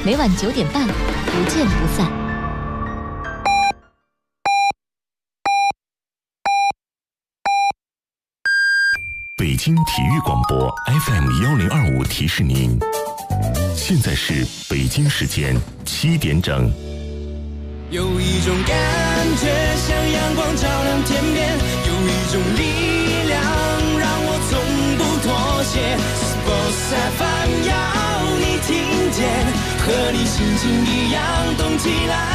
每晚9点半，不见不散。 北京体育广播 FM1025提示您，现在是北京时间7点整。 有一种感觉像阳光照亮天边，有一种力量让我从不妥协。Sports FM 要你听见，和你心情一样动起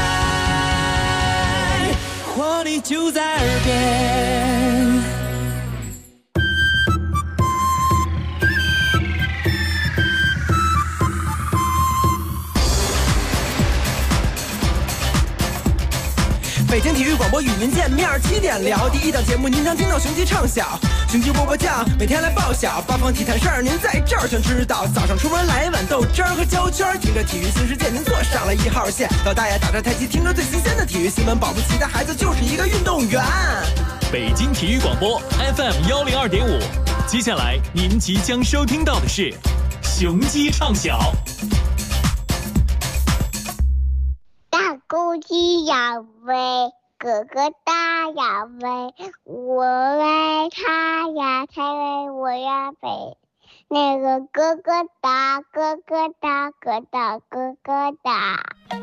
来，活力就在耳边。北京体育广播与您见面，7点聊。第一档节目您常听到雄鸡唱晓，雄鸡波波酱每天来报晓，八方体坛事儿您在这儿全知道。早上出门来一碗豆汁儿和焦圈，听着体育新世界您坐上了1号线。老大爷打着太极，听着最新鲜的体育新闻，保不齐的孩子就是一个运动员。 北京体育广播 FM102.5，接下来您即将收听到的是雄鸡唱晓。 大公鸡要飞，哥哥大要飞，我为他呀才为我呀飞。那个哥哥大，哥哥大，哥大哥哥大。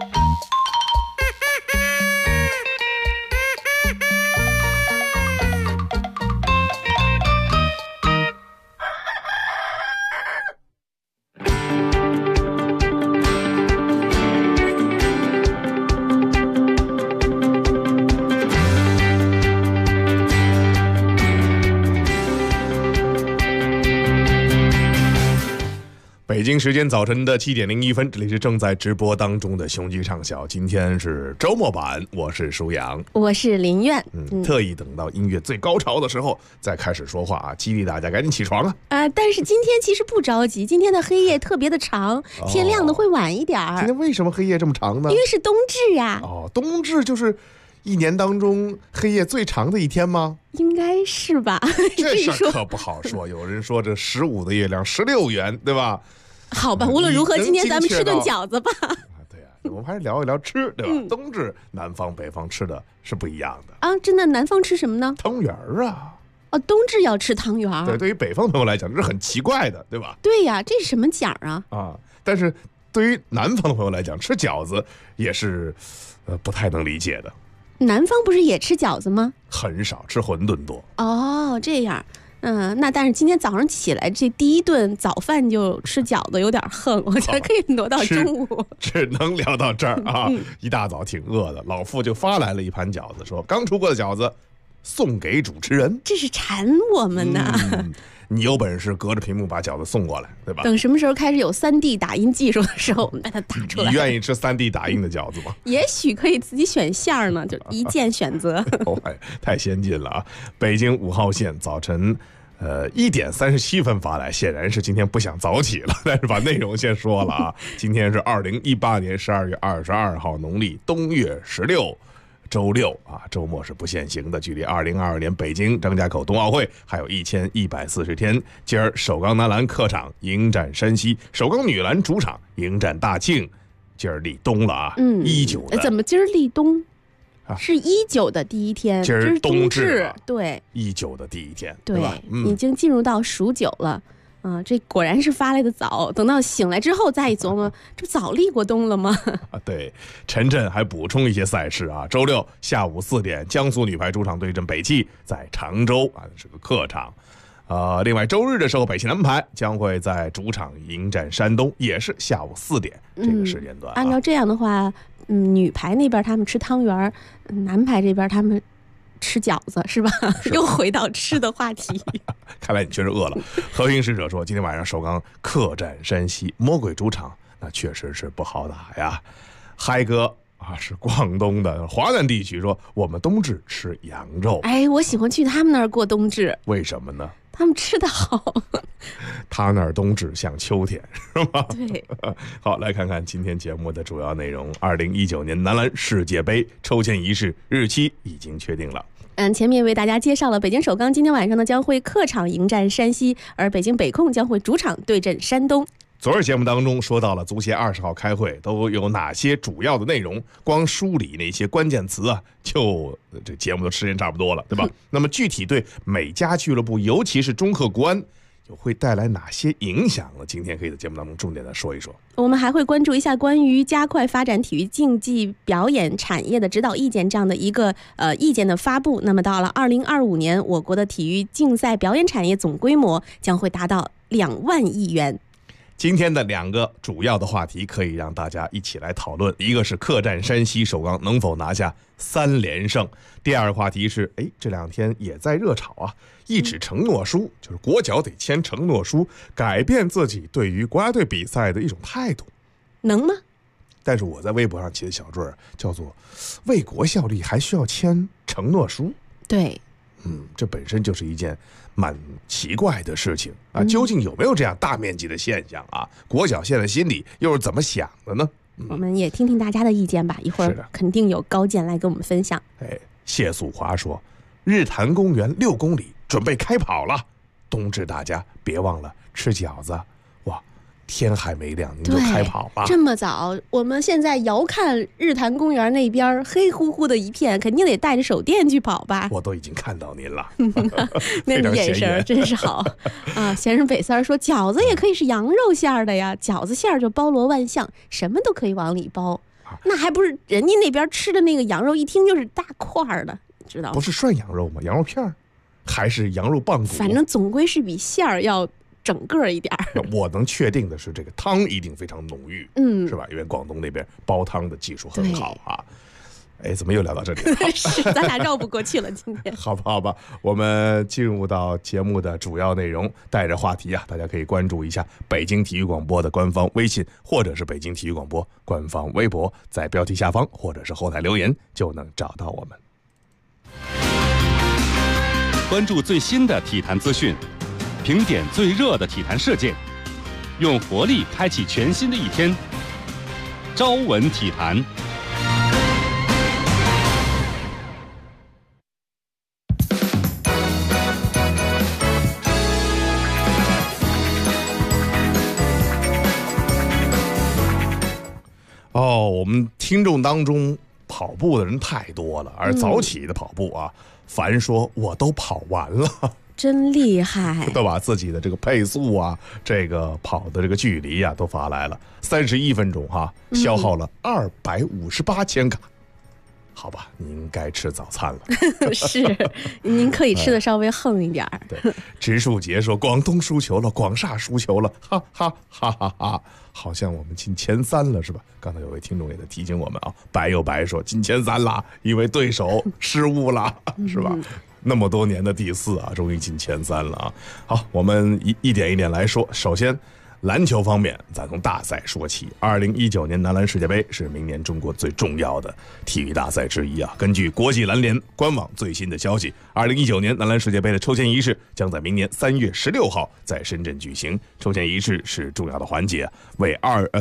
北京时间早晨的7点01分，这里是正在直播当中的雄鸡唱晓。今天是周末版，我是舒阳， 我是林苑。 特意等到音乐最高潮的时候再开始说话啊，激励大家赶紧起床啊！ 但是今天其实不着急，今天的黑夜特别的长，天亮的会晚一点儿。 今天为什么黑夜这么长呢？ 因为是冬至呀。 冬至就是一年当中黑夜最长的一天吗？ 应该是吧。 这事儿可不好说。有人说这15的月亮16圆，对吧？ 好吧，无论如何，今天咱们吃顿饺子吧。 对呀，我们还是聊一聊吃，对吧？冬至南方北方吃的是不一样的啊。真的，南方吃什么呢？ 汤圆儿啊。 冬至要吃汤圆儿。 对，对于北方朋友来讲，这是很奇怪的，对吧？ 对呀，这是什么讲啊？ 但是对于南方的朋友来讲，吃饺子也是不太能理解的。 南方不是也吃饺子吗？ 很少，吃馄饨多。 这样。那但是今天早上起来这第一顿早饭就吃饺子有点横，我觉得可以挪到中午。 只能聊到这儿啊！一大早挺饿的，老傅就发来了一盘饺子，说刚出过的饺子送给主持人。 这是馋我们呢。 你有本事隔着屏幕把饺子送过来，对吧？ 等什么时候开始有3D 打印技术的时候，我们把它打出来。 你愿意吃3D 打印的饺子吗？ 也许可以自己选馅儿呢，就一键选择。 太先进了啊！北京5号线早晨1点37分发来，显然是今天不想早起了，但是把内容先说了啊。今天是2018年12月22号，农历冬月16。周六啊，周末是不限行的。距离2022年北京张家口冬奥会还有1140天。今儿首钢男篮客场迎战山西，首钢女篮主场迎战大庆。今儿立冬了啊，19的。 怎么今儿立冬？是19的第一天， 今儿冬至， 对 ，19的第一天， 对吧？ 已经进入到数9了。这果然是发来的早，等到醒来之后再一琢磨，这早立过冬了吗？ 对，陈震还补充一些赛事啊。周六下午4点，江苏女排主场对阵北汽，在常州啊，是个客场。另外周日的时候，北汽男排将会在主场迎战山东，也是下午4点这个时间段。 按照这样的话，女排那边他们吃汤圆，男排这边他们吃饺子是吧？又回到吃的话题。 看来你确实饿了。和平使者说，今天晚上首钢客战山西，魔鬼主场，那确实是不好打呀。嗨哥是广东的华南地区，说我们冬至吃羊肉。 我喜欢去他们那儿过冬至。 为什么呢？ 他们吃得好。 他那儿冬至像秋天，是吗？ 对。 好，来看看今天节目的主要内容。2019年男篮世界杯抽签仪式日期已经确定了。 前面为大家介绍了北京首钢今天晚上呢将会客场迎战山西，而北京北控将会主场对阵山东。 昨日节目当中说到了足协20号开会都有哪些主要的内容，光梳理那些关键词啊，就这节目的时间差不多了，对吧？那么具体对每家俱乐部，尤其是中赫国安，又会带来哪些影响呢？今天可以在节目当中重点的说一说。 我们还会关注一下关于加快发展体育竞技表演产业的指导意见这样的一个意见的发布。那么到了2025年，我国的体育竞赛表演产业总规模将会达到2万亿元。 今天的2个主要的话题可以让大家一起来讨论，一个是客战山西首钢能否拿下3连胜，第二个话题是这2天也在热炒啊，一纸承诺书，就是国脚得签承诺书，改变自己对于国家队比赛的一种态度， 能吗？ 但是我在微博上起的小坠叫做为国效力还需要签承诺书。 对， 这本身就是一件蛮奇怪的事情啊！究竟有没有这样大面积的现象啊？国脚现在心里又是怎么想的呢？ 我们也听听大家的意见吧，一会儿肯定有高见来跟我们分享。 谢素华说，日坛公园6公里准备开跑了，冬至大家别忘了吃饺子。哇，天还没亮您就开跑了， 这么早？我们现在遥看日坛公园那边黑乎乎的一片，肯定得带着手电去跑吧？ 我都已经看到您了。 那你眼神真是好啊！闲人北三说，饺子也可以是羊肉馅的呀，饺子馅就包罗万象，什么都可以往里包。那还不是人家那边吃的那个羊肉，一听就是大块的，你知道吗？ 不是涮羊肉吗？羊肉片还是羊肉棒骨？ 反正总归是比馅儿要整个一点。 我能确定的是，这个汤一定非常浓郁，是吧？因为广东那边煲汤的技术很好啊。怎么又聊到这里了？ 是，咱俩绕不过去了。今天好吧，我们进入到节目的主要内容，带着话题啊，大家可以关注一下北京体育广播的官方微信，或者是北京体育广播官方微博，在标题下方或者是后台留言就能找到我们。 关注最新的体坛资讯，评点最热的体坛事件，用活力开启全新的一天。朝闻体坛。 我们听众当中跑步的人太多了，而早起的跑步啊，凡说我都跑完了， 真厉害， 都把自己的这个配速啊，这个跑的这个距离啊都发来了，31分钟消耗了258千卡。好吧，您该吃早餐了。 是，您可以吃的稍微横一点。 对，植树杰说广东输球了，广厦输球了，哈哈哈哈哈！好像我们进前3了，是吧？刚才有位听众也在提醒我们啊，白又白说进前3了，因为对手失误了，是吧？那么多年的第4啊，终于进前3了啊！好，我们一点一点来说。首先，篮球方面，咱从大赛说起。2019年男篮世界杯是明年中国最重要的体育大赛之一啊。根据国际篮联官网最新的消息，2019年男篮世界杯的抽签仪式将在明年3月16号在深圳举行。抽签仪式是重要的环节，为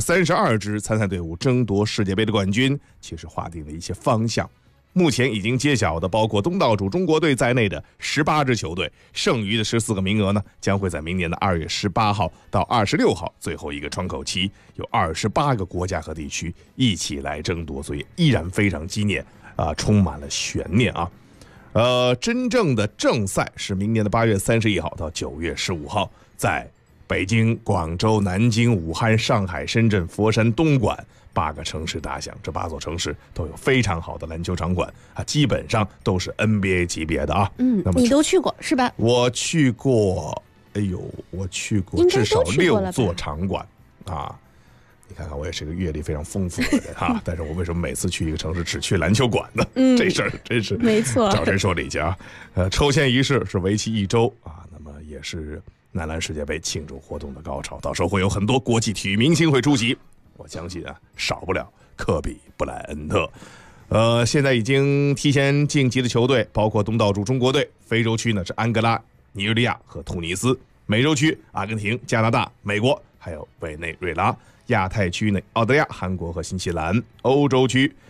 32支参赛队伍争夺世界杯的冠军，其实划定了一些方向。目前已经揭晓的包括东道主中国队在内的18支球队，剩余的14个名额呢，将会在明年的2月18号到26号最后一个窗口期，有28个国家和地区一起来争夺，所以依然非常激烈啊，充满了悬念啊。真正的正赛是明年的8月31号到9月15号，在北京、广州、南京、武汉、上海、深圳、佛山、东莞8个城市打响，这8座城市都有非常好的篮球场馆啊，基本上都是 NBA 级别的啊。那么你都去过是吧？ 我去过，我去过至少6座场馆啊。你看看，我也是个阅历非常丰富的人哈，但是我为什么每次去一个城市只去篮球馆呢？这事儿真是没错， 找谁说理去啊？抽签仪式是为期1周啊，那么也是男篮世界杯庆祝活动的高潮，到时候会有很多国际体育明星会出席。我相信啊，少不了科比布莱恩特。现在已经提前晋级的球队包括东道主中国队，非洲区呢是安哥拉、尼日利亚和突尼斯，美洲区阿根廷、加拿大、美国，还有委内瑞拉，亚太区呢澳大利亚、韩国和新西兰，欧洲区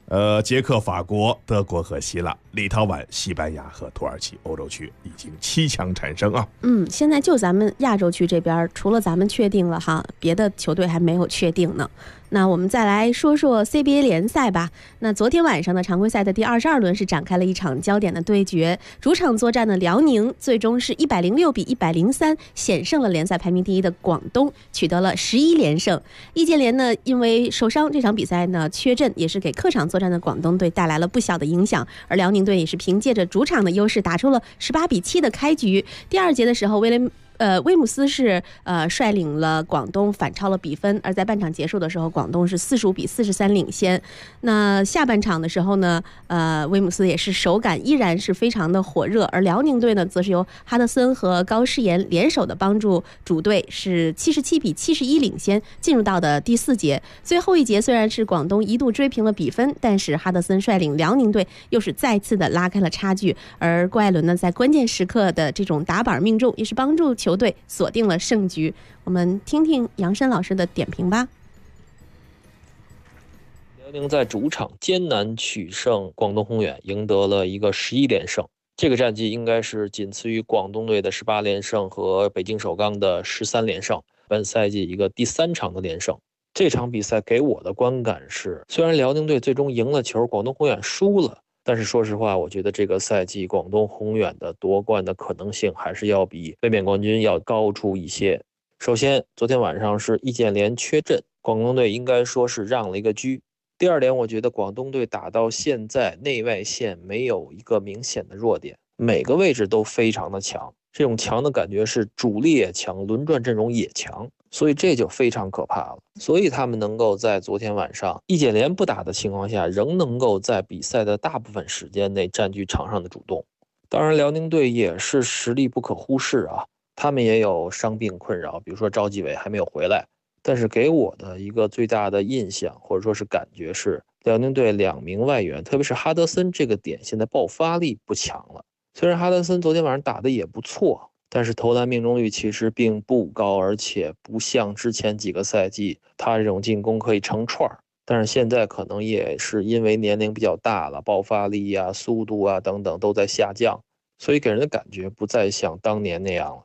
捷克、法国、德国和希腊，立陶宛、西班牙和土耳其，欧洲区已经7强产生啊。 现在就咱们亚洲区这边，除了咱们确定了哈，别的球队还没有确定呢。那我们再来说说 CBA 联赛吧。那昨天晚上的常规赛的第22轮是展开了一场焦点的对决，主场作战的辽宁最终是106比103险胜了联赛排名第1的广东，取得了11连胜。易建联呢因为受伤，这场比赛呢缺阵，也是给客场作战的广东队带来了不小的影响。而辽宁队也是凭借着主场的优势打出了18比7的开局。第2节的时候，威姆斯是率领了广东反超了比分，而在半场结束的时候，广东是45比43领先。那下半场的时候呢，威姆斯也是手感依然是非常的火热，而辽宁队呢，则是由哈德森和高诗岩联手的帮助主队是77比71领先，进入到的第4节。最后一节虽然是广东一度追平了比分，但是哈德森率领辽宁队又是再次的拉开了差距，而郭艾伦呢，在关键时刻的这种打板命中，也是帮助球队锁定了胜局。我们听听杨申老师的点评吧。 辽宁在主场艰难取胜广东宏远，赢得了一个11连胜。这个战绩应该是仅次于广东队的18连胜和北京首钢的13连胜，本赛季一个第3场的连胜。这场比赛给我的观感是，虽然辽宁队最终赢了球，广东宏远输了，但是说实话，我觉得这个赛季广东宏远的夺冠的可能性还是要比卫冕冠军要高出一些。首先，昨天晚上是易建联缺阵，广东队应该说是让了一个车。第2点，我觉得广东队打到现在内外线没有一个明显的弱点，每个位置都非常的强，这种强的感觉是主力也强，轮转阵容也强，所以这就非常可怕了。所以他们能够在昨天晚上易建联不打的情况下，仍能够在比赛的大部分时间内占据场上的主动。当然辽宁队也是实力不可忽视啊，他们也有伤病困扰，比如说赵继伟还没有回来。但是给我的一个最大的印象或者说是感觉是，辽宁队2名外援，特别是哈德森这个点现在爆发力不强了。虽然哈德森昨天晚上打的也不错，但是投篮命中率其实并不高，而且不像之前几个赛季他这种进攻可以成串。但是现在可能也是因为年龄比较大了，爆发力啊、速度啊等等都在下降，所以给人的感觉不再像当年那样了。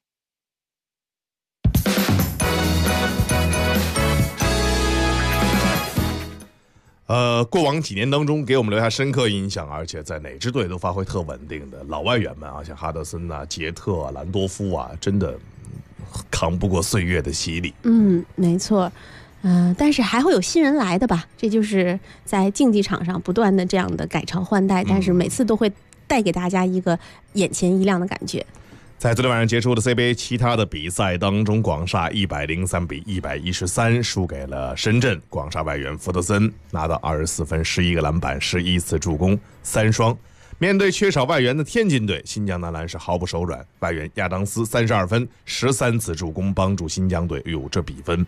过往几年当中给我们留下深刻印象，而且在哪支队都发挥特稳定的老外援们啊，像哈德森啊、杰特啊、兰多夫啊，真的扛不过岁月的洗礼。 没错。但是还会有新人来的吧，这就是在竞技场上不断的这样的改朝换代，但是每次都会带给大家一个眼前一亮的感觉。 在昨天晚上结束的 CBA 其他的比赛当中，广厦103比113输给了深圳。广厦外援福德森拿到24分、11个篮板、11次助攻、3双。面对缺少外援的天津队，新疆男篮是毫不手软，外援亚当斯32分、13次助攻，帮助新疆队这比分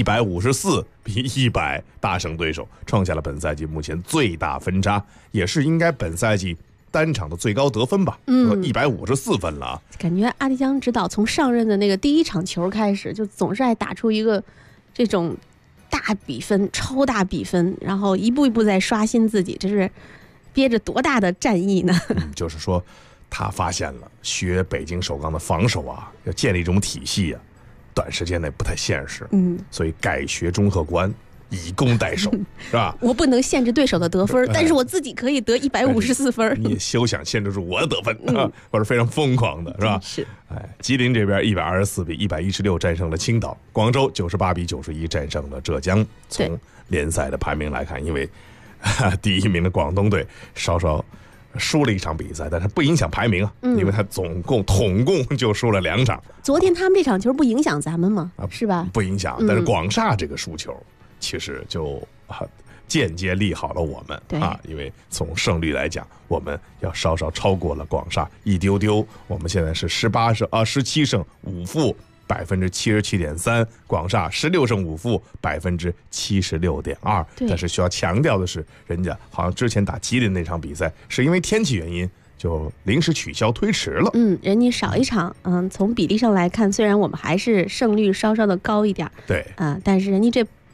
154比100大胜对手，创下了本赛季目前最大分差，也是应该本赛季单场的最高得分吧，154分了啊！ 感觉阿迪江指导从上任的那个第1场球开始，就总是爱打出一个这种大比分、超大比分，然后一步一步在刷新自己，这是憋着多大的战意呢？ 就是说，他发现了学北京首钢的防守啊，要建立一种体系啊，短时间内不太现实。所以改学钟鹤观。以攻代守，是吧？ 我不能限制对手的得分，但是我自己可以得154分。 你也休想限制住我的得分，我是非常疯狂的，是吧？ 是。 吉林这边124比116战胜了青岛，广州98比91战胜了浙江。从联赛的排名来看，因为第1名的广东队稍稍输了1场比赛，但是不影响排名啊，因为他统共就输了2场。 昨天他们这场球不影响咱们吗？是吧？ 不影响，但是广厦这个输球。其实就间接利好了我们因为从胜率来讲，我们要稍稍超过了广厦一丢丢。我们现在是17胜5负，77.3%，广厦16胜5负，76.2%。但是需要强调的是，人家好像之前打吉林那场比赛是因为天气原因就临时取消推迟了。 人家少1场，从比例上来看，虽然我们还是胜率稍稍的高一点， 对， 但是人家这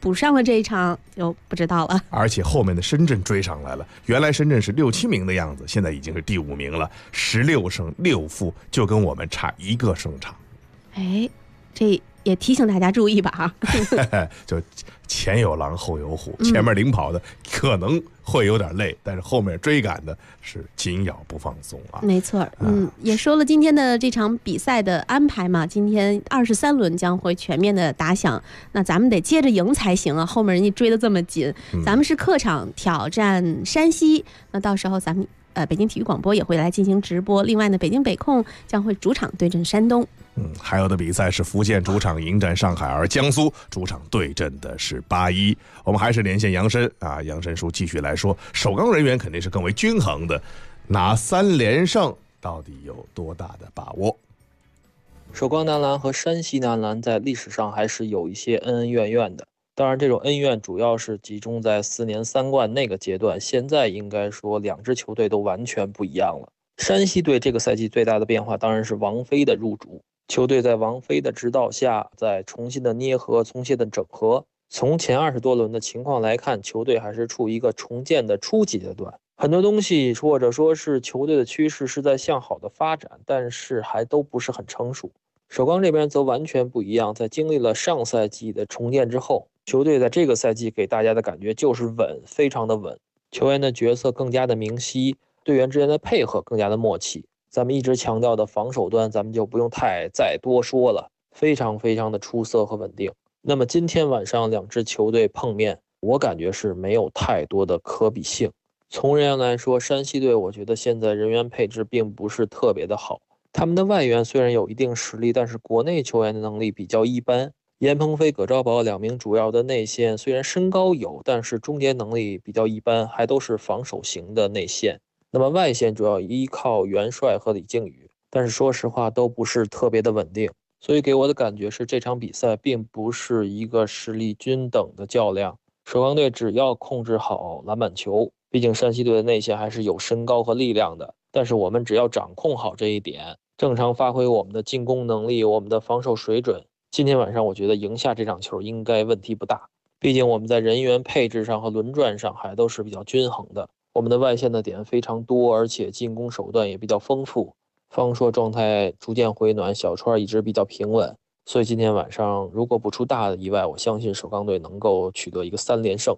补上了这一场就不知道了。 而且后面的深圳追上来了，原来深圳是6、7名的样子，现在已经是第5名了，16胜6负，就跟我们差1个胜场。 哎，这也提醒大家注意吧就前有狼后有虎，前面领跑的可能会有点累，但是后面追赶的是紧咬不放松啊。 没错，也说了今天的这场比赛的安排嘛，今天23轮将会全面的打响，那咱们得接着赢才行啊，后面人家追得这么紧，咱们是客场挑战山西，那到时候咱们北京体育广播也会来进行直播，另外呢，北京北控将会主场对阵山东。 还有的比赛是福建主场迎战上海，而江苏主场对阵的是8-1。我们还是连线杨申啊，杨申叔继续来说，首钢人员肯定是更为均衡的，拿3连胜到底有多大的把握？ 首钢男篮和山西男篮在历史上还是有一些恩恩怨怨的，当然这种恩怨主要是集中在4年3冠那个阶段，现在应该说2支球队都完全不一样了。山西队这个赛季最大的变化当然是王菲的入主，球队在王菲的指导下，在重新的捏合、重新的整合。从前20多轮的情况来看，球队还是处于一个重建的初级阶段，很多东西或者说是球队的趋势是在向好的发展，但是还都不是很成熟。首钢这边则完全不一样，在经历了上赛季的重建之后，球队在这个赛季给大家的感觉就是稳，非常的稳，球员的角色更加的明晰，队员之间的配合更加的默契。咱们一直强调的防守端，咱们就不用再多说了，非常非常的出色和稳定。那么今天晚上2支球队碰面，我感觉是没有太多的可比性。从人员来说，山西队我觉得现在人员配置并不是特别的好，他们的外援虽然有一定实力，但是国内球员的能力比较一般。严鹏飞、葛兆宝2名主要的内线虽然身高有，但是终结能力比较一般，还都是防守型的内线。那么外线主要依靠元帅和李靖宇，但是说实话都不是特别的稳定，所以给我的感觉是这场比赛并不是一个实力均等的较量。首钢队只要控制好篮板球，毕竟山西队的内线还是有身高和力量的，但是我们只要掌控好这一点，正常发挥我们的进攻能力，我们的防守水准，今天晚上我觉得赢下这场球应该问题不大。毕竟我们在人员配置上和轮转上还都是比较均衡的，我们的外线的点非常多，而且进攻手段也比较丰富。方硕状态逐渐回暖，小川一直比较平稳，所以今天晚上如果不出大的意外，我相信首钢队能够取得一个3连胜。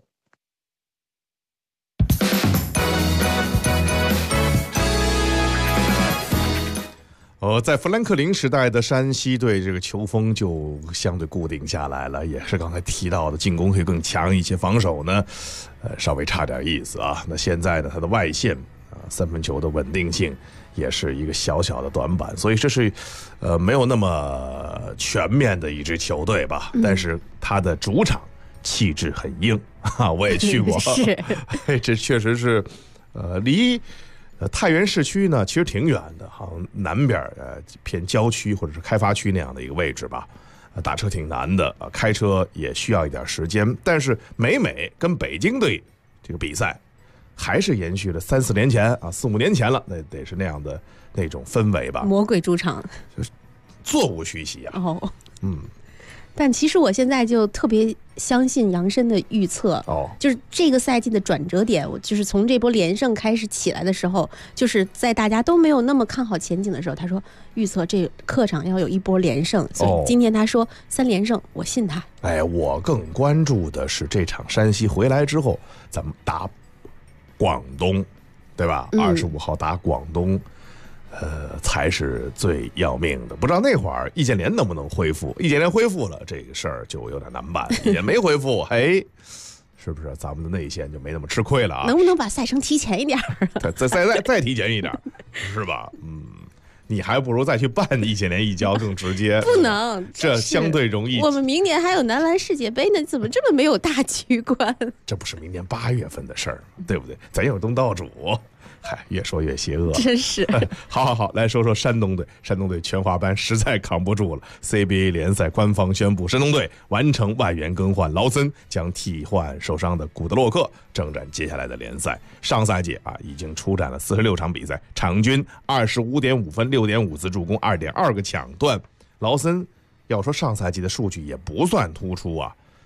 在富兰克林时代的山西队，这个球风就相对固定下来了，也是刚才提到的进攻会更强一些，防守呢，稍微差点意思啊。那现在呢，他的外线3分球的稳定性也是一个小小的短板，所以这是没有那么全面的一支球队吧。但是他的主场气质很硬啊，我也去过， 是， 这确实是离太原市区呢，其实挺远的，好像南边偏郊区或者是开发区那样的一个位置吧，打车挺难的，开车也需要一点时间。但是每跟北京队这个比赛，还是延续了3、4年前啊，4、5年前了，那得是那样的那种氛围吧。 魔鬼主场， 就是座无虚席啊。 哦，但其实我现在就特别相信杨申的预测，就是这个赛季的转折点，我就是从这波连胜开始起来的时候，就是在大家都没有那么看好前景的时候，他说预测这客场要有一波连胜，所以今天他说3连胜，我信他。 我更关注的是这场山西回来之后，咱们打广东，对吧？25号打广东。才是最要命的。不知道那会儿易建联能不能恢复？易建联恢复了，这个事儿就有点难办；也没恢复，是不是咱们的内线就没那么吃亏了啊？ 能不能把赛程提前一点？ 再提前一点，是吧？你还不如再去办易建联一交更直接。 不能， 这相对容易。 我们明年还有男篮世界杯呢，怎么这么没有大局观？ 这不是明年8月份的事儿，对不对？咱有东道主。越说越邪恶， 真是。 好，来说说山东队。山东队全华班实在扛不住了。CBA 联赛官方宣布，山东队完成外援更换，劳森将替换受伤的古德洛克，征战接下来的联赛。上赛季已经出战了46场比赛，场均25.5分、6.5次助攻、2.2个抢断。劳森要说上赛季的数据也不算突出啊。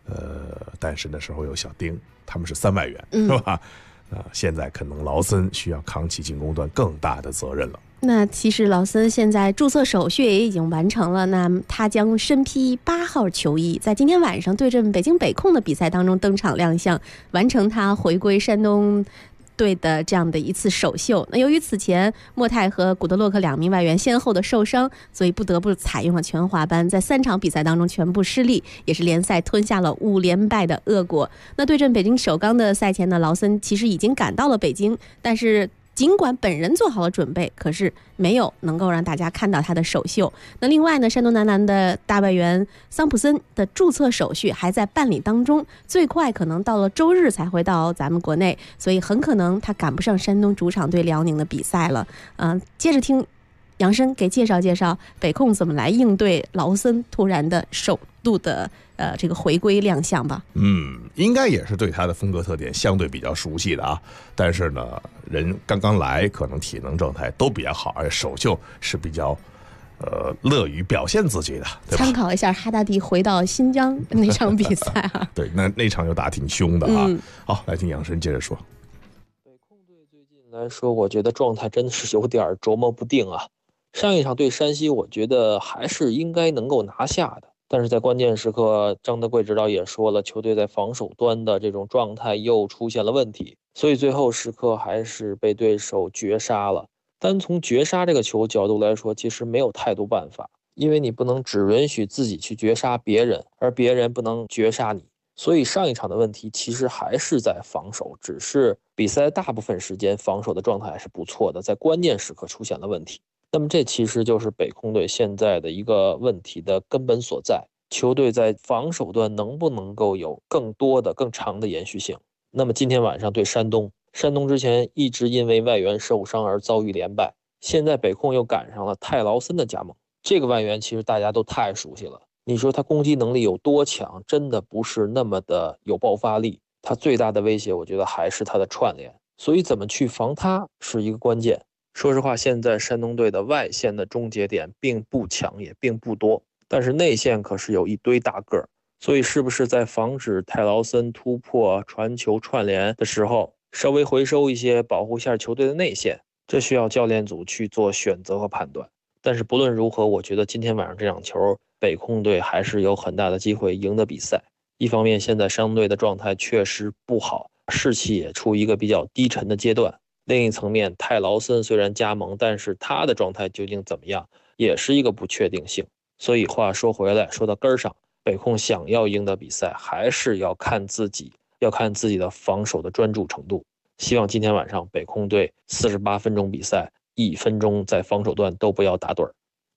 但是那时候有小丁，他们是3外援，是吧？现在可能劳森需要扛起进攻端更大的责任了。 那其实劳森现在注册手续也已经完成了，那他将身披8号球衣，在今天晚上对阵北京北控的比赛当中登场亮相，完成他回归山东队的这样的一次首秀。那由于此前莫泰和古德洛克2名外援先后的受伤，所以不得不采用了全华班，在3场比赛当中全部失利，也是联赛吞下了5连败的恶果。那对阵北京首钢的赛前呢，劳森其实已经赶到了北京，但是尽管本人做好了准备，可是没有能够让大家看到他的首秀。那另外呢，山东男篮的大外援桑普森的注册手续还在办理当中，最快可能到了周日才会到咱们国内，所以很可能他赶不上山东主场对辽宁的比赛了。接着听杨申给介绍介绍北控怎么来应对劳森突然的首度的这个回归亮相吧。 应该也是对他的风格特点相对比较熟悉的啊。但是呢，人刚刚来，可能体能状态都比较好，而且首秀是比较乐于表现自己的，对吧？ 参考一下哈达迪回到新疆那场比赛啊。 对，那场又打挺凶的啊。好，来听杨申接着说。 北控队最近来说，我觉得状态真的是有点琢磨不定啊。上一场对山西，我觉得还是应该能够拿下的。但是在关键时刻，张德贵指导也说了，球队在防守端的这种状态又出现了问题，所以最后时刻还是被对手绝杀了。单从绝杀这个球角度来说，其实没有太多办法，因为你不能只允许自己去绝杀别人，而别人不能绝杀你。所以上一场的问题其实还是在防守，只是比赛大部分时间防守的状态还是不错的，在关键时刻出现了问题。那么这其实就是北控队现在的一个问题的根本所在，球队在防守端能不能够有更多的更长的延续性。那么今天晚上对山东之前一直因为外援受伤而遭遇连败，现在北控又赶上了泰劳森的加盟，这个外援其实大家都太熟悉了，你说他攻击能力有多强，真的不是那么的有爆发力，他最大的威胁我觉得还是他的串联，所以怎么去防他是一个关键。说实话，现在山东队的外线的终结点并不强，也并不多，但是内线可是有一堆大个儿，所以是不是在防止泰劳森突破传球串联的时候稍微回收一些，保护一下球队的内线，这需要教练组去做选择和判断。但是不论如何，我觉得今天晚上这场球北控队还是有很大的机会赢得比赛。一方面现在山东队的状态确实不好，士气也处于一个比较低沉的阶段，另一层面，泰劳森虽然加盟，但是他的状态究竟怎么样，也是一个不确定性。所以话说回来，说到根儿上，北控想要赢得比赛，还是要看自己的防守的专注程度。希望今天晚上北控队48分钟比赛，1分钟在防守端都不要打盹儿。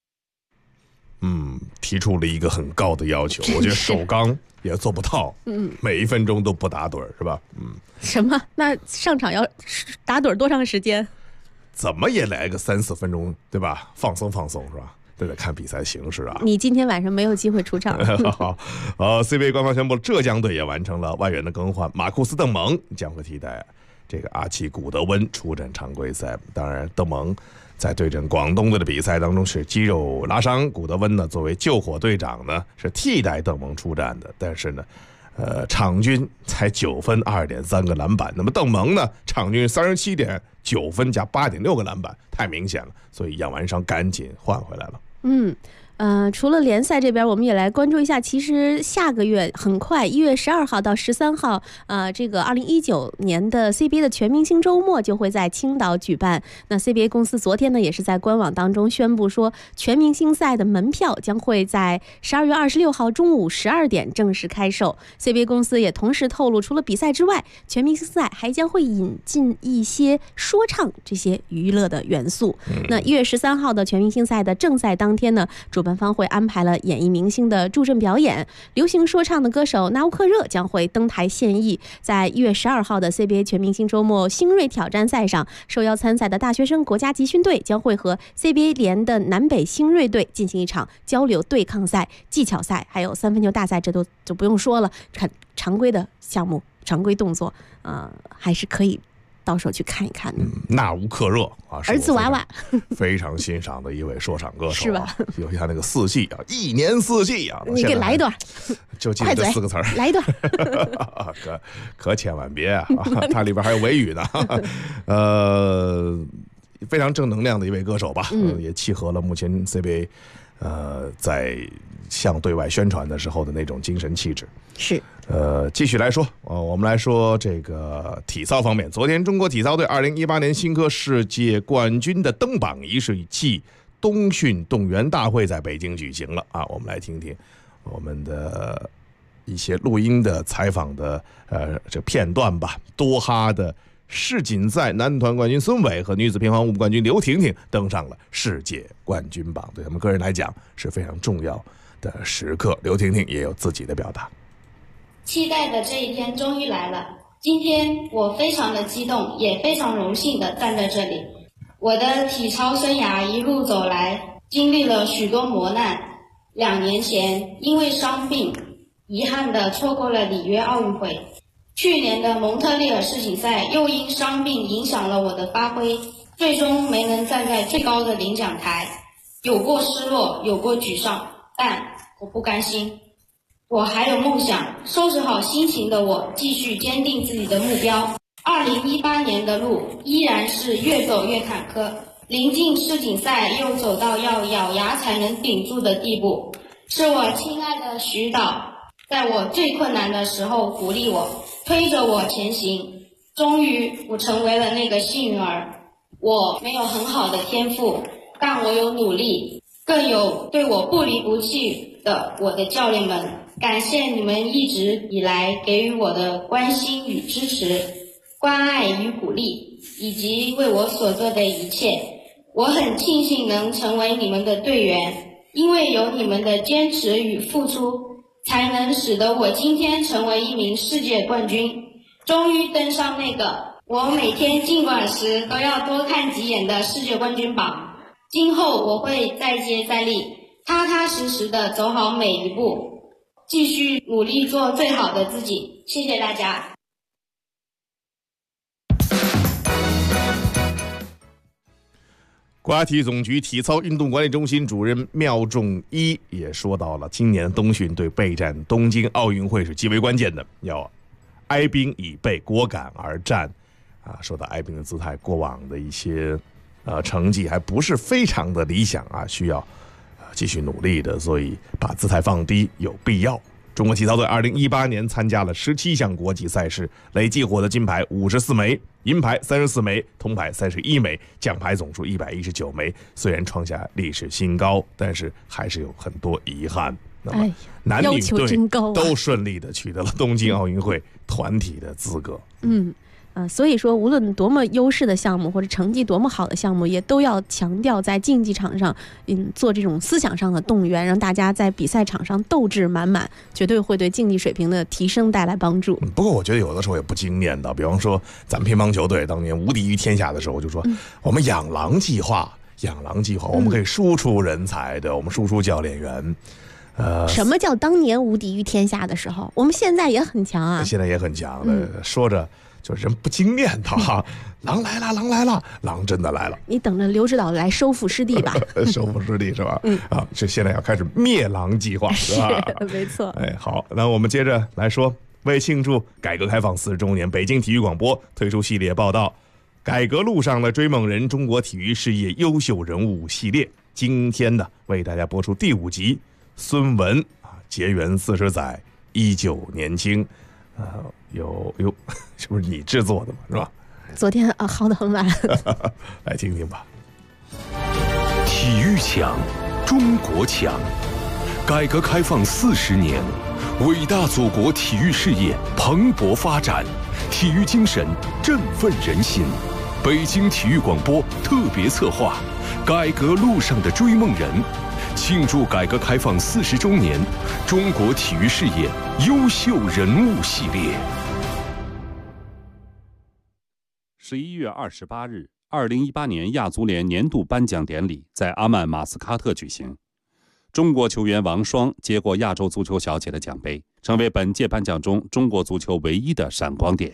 提出了一个很高的要求，我觉得首钢也做不到。每1分钟都不打盹儿，是吧？ 什么？那上场要打盹多长时间？ 怎么也来个3-4分钟，对吧？放松放松，是吧？都得看比赛形势啊。 你今天晚上没有机会出场。 好，CBA 官方宣布，浙江队也完成了外援的更换，马库斯·邓蒙将会替代这个阿奇·古德温出战常规赛。当然，邓蒙在对阵广东队的比赛当中是肌肉拉伤，古德温呢作为救火队长呢是替代邓蒙出战的，但是呢，场均才9分2.3个篮板，那么邓蒙呢场均37.9分加8.6个篮板，太明显了，所以养完伤赶紧换回来了。 除了联赛这边，我们也来关注一下。其实下个月很快，1月12号到13号，这个2019年的 CBA 的全明星周末就会在青岛举办。那 CBA 公司昨天呢，也是在官网当中宣布说，全明星赛的门票将会在12月26号中午12点正式开售。CBA 公司也同时透露，除了比赛之外，全明星赛还将会引进一些说唱这些娱乐的元素。那1月13号的全明星赛的正赛当天呢，主办方会安排了演艺明星的助阵表演，流行说唱的歌手纳乌克热将会登台献艺。在1月12号的 CBA 全明星周末星瑞挑战赛上，受邀参赛的大学生国家集训队将会和 CBA 联的南北星瑞队进行一场交流对抗赛、技巧赛，还有3分球大赛，这都就不用说了，常规的项目、常规动作，还是可以到时候去看一看呢。 纳乌克热啊， 儿子娃娃非常欣赏的一位说唱歌手、啊， 是吧？ 尤其他那个四季啊，一年四季啊， 你给来一段， 就记得这4个词儿， 来一段， 可千万别啊！它里边还有维语呢，非常正能量的一位歌手吧，也契合了目前 CBA 在向对外宣传的时候的那种精神气质。 是。 继续来说，我们来说这个体操方面。昨天中国体操队2018年新科世界冠军的登榜仪式暨冬训动员大会在北京举行了啊！我们来听听我们的一些录音的采访的这片段吧。多哈的世锦赛男团冠军孙伟和女子乒乓5冠军刘婷婷登上了世界冠军榜，对他们个人来讲是非常重要的时刻。刘婷婷也有自己的表达。 期待的这一天终于来了，今天我非常的激动，也非常荣幸的站在这里。我的体操生涯一路走来，经历了许多磨难。2年前因为伤病，遗憾的错过了里约奥运会。去年的蒙特利尔世锦赛又因伤病影响了我的发挥，最终没能站在最高的领奖台，有过失落，有过沮丧，但我不甘心。我还有梦想，收拾好心情的我，继续坚定自己的目标。2018年的路依然是越走越坎坷，临近世锦赛又走到要咬牙才能顶住的地步。是我亲爱的徐导，在我最困难的时候鼓励我，推着我前行。终于，我成为了那个幸运儿。我没有很好的天赋，但我有努力，更有对我不离不弃的我的教练们。感谢你们一直以来给予我的关心与支持、关爱与鼓励，以及为我所做的一切。我很庆幸能成为你们的队员，因为有你们的坚持与付出，才能使得我今天成为一名世界冠军，终于登上那个我每天进馆时都要多看几眼的世界冠军榜。今后我会再接再厉，踏踏实实的走好每一步，继续努力做最好的自己。谢谢大家。 国家体育总局体操运动管理中心主任苗仲一也说到了，今年冬训对备战东京奥运会是极为关键的，要哀兵以备，果敢而战。说到哀兵的姿态，过往的一些成绩还不是非常的理想啊，需要继续努力的，所以把姿态放低有必要。中国体操队2018年参加了17项国际赛事，累计获得金牌54枚、银牌34枚、铜牌31枚，奖牌总数119枚。虽然创下历史新高，但是还是有很多遗憾。那么男女队都顺利的取得了东京奥运会团体的资格。 所以说无论多么优势的项目或者成绩多么好的项目，也都要强调在竞技场上做这种思想上的动员，让大家在比赛场上斗志满满，绝对会对竞技水平的提升带来帮助。 不过我觉得有的时候也不经验的，比方说咱们乒乓球队当年无敌于天下的时候，就说我们养狼计划，我们可以输出人才的，我们输出教练员。 什么叫当年无敌于天下的时候？我们现在也很强啊， 现在也很强的，说着就是人不经验的哈，狼来了，狼来了，狼真的来了。 你等着刘指导来收复失地吧。 收复失地是吧？这现在要开始灭狼计划是吧？ 是，没错。 好，那我们接着来说，为庆祝改革开放40周年，北京体育广播推出系列报道《改革路上的追梦人：中国体育事业优秀人物》系列。今天呢，为大家播出第5集，孙文结缘40载，依旧年轻。是不是你制作的嘛？是吧？ 昨天耗得很晚。 来听听吧。 体育强，中国强。改革开放40年，伟大祖国体育事业蓬勃发展，体育精神振奋人心。北京体育广播特别策划《改革路上的追梦人》，庆祝改革开放40周年，中国体育事业优秀人物系列。 11月28日，2018年亚足联年度颁奖典礼在阿曼马斯喀特举行。中国球员王霜接过亚洲足球小姐的奖杯，成为本届颁奖中中国足球唯一的闪光点。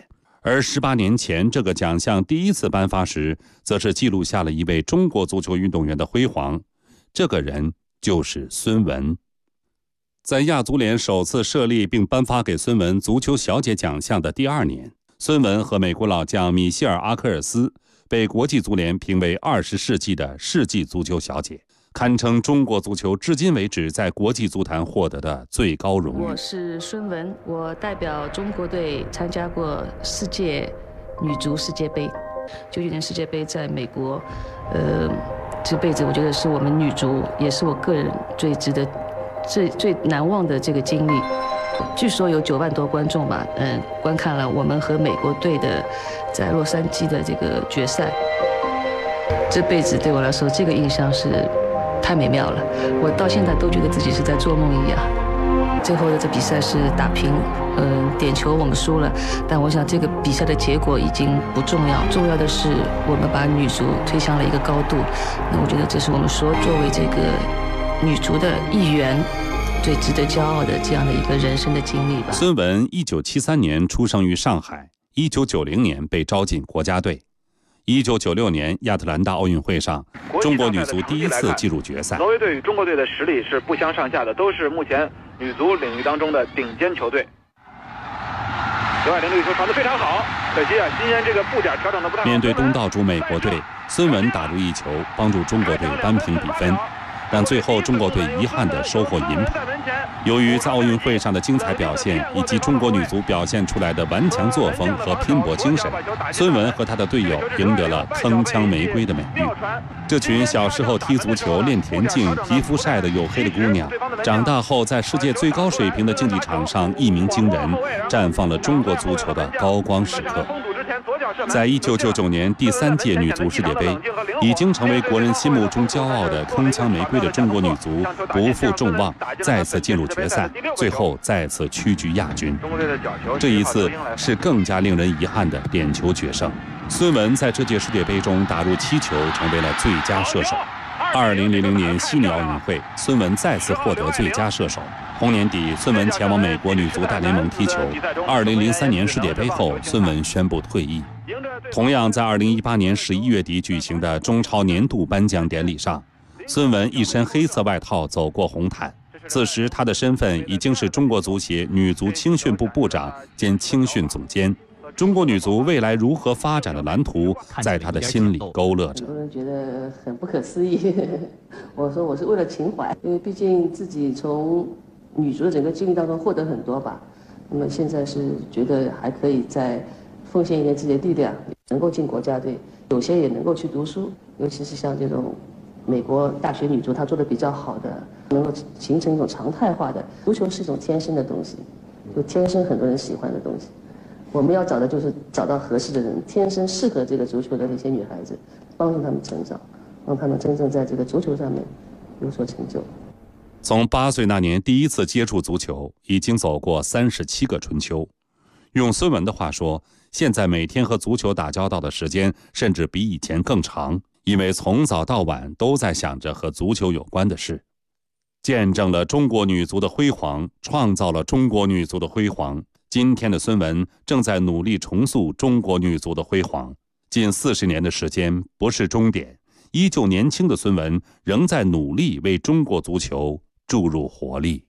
而18年前这个奖项第一次颁发时，则是记录下了一位中国足球运动员的辉煌，这个人就是孙雯。在亚足联首次设立并颁发给孙雯足球小姐奖项的第2年，孙雯和美国老将米歇尔·阿科尔斯被国际足联评为20世纪的世纪足球小姐，堪称中国足球至今为止在国际足坛获得的最高荣誉。 我是孙雯，我代表中国队参加过世界女足世界杯，99年世界杯在美国，这辈子我觉得是我们女足，也是我个人最值得、最难忘的这个经历。据说有9万多观众吧，观看了我们和美国队的在洛杉矶的这个决赛。这辈子对我来说，这个印象是太美妙了，我到现在都觉得自己是在做梦一样。最后的这比赛是打平，点球我们输了，但我想这个比赛的结果已经不重要，重要的是我们把女足推向了一个高度。那我觉得这是我们说作为这个女足的一员，最值得骄傲的这样的一个人生的经历吧。 孙雯1973年出生于上海，1990年被招进国家队。1996年亚特兰大奥运会上，中国女足第一次进入决赛。 挪威队与中国队的实力是不相上下的，都是目前女足领域当中的顶尖球队。刘海玲这个球传得非常好，可惜啊，今天这个布点调整的不太好。 面对东道主美国队，孙雯打入一球，帮助中国队扳平比分。但最后中国队遗憾地收获银牌。由于在奥运会上的精彩表现，以及中国女足表现出来的顽强作风和拼搏精神，孙雯和她的队友赢得了铿锵玫瑰的美誉。这群小时候踢足球、练田径、皮肤晒得黝黑的姑娘，长大后在世界最高水平的竞技场上一鸣惊人，绽放了中国足球的高光时刻。在1999年第3届女足世界杯，已经成为国人心目中骄傲的铿锵玫瑰的中国女足不负众望，再次进入决赛，最后再次屈居亚军。这一次是更加令人遗憾的点球决胜。孙雯在这届世界杯中打入7球，成为了最佳射手。2000年悉尼奥运会，孙雯再次获得最佳射手。同年底，孙雯前往美国女足大联盟踢球。2003年世界杯后，孙雯宣布退役。同样在2018年11月底举行的中超年度颁奖典礼上，孙雯一身黑色外套走过红毯。此时，她的身份已经是中国足协女足青训部部长兼青训总监。中国女足未来如何发展的蓝图，在她的心里勾勒着。 很多人觉得很不可思议，我说我是为了情怀，因为毕竟自己从女足的整个经历当中获得很多吧。那么现在是觉得还可以再奉献一点自己的力量，能够进国家队，有些也能够去读书，尤其是像这种美国大学女足，她做的比较好的，能够形成一种常态化的。足球是一种天生的东西，就天生很多人喜欢的东西。我们要找的就是找到合适的人，天生适合这个足球的那些女孩子，帮助她们成长，让她们真正在这个足球上面有所成就。 从8岁那年第一次接触足球，已经走过37个春秋。用孙雯的话说，现在每天和足球打交道的时间甚至比以前更长，因为从早到晚都在想着和足球有关的事。见证了中国女足的辉煌，创造了中国女足的辉煌。今天的孙雯正在努力重塑中国女足的辉煌。近40年的时间不是终点，依旧年轻的孙雯仍在努力为中国足球注入活力。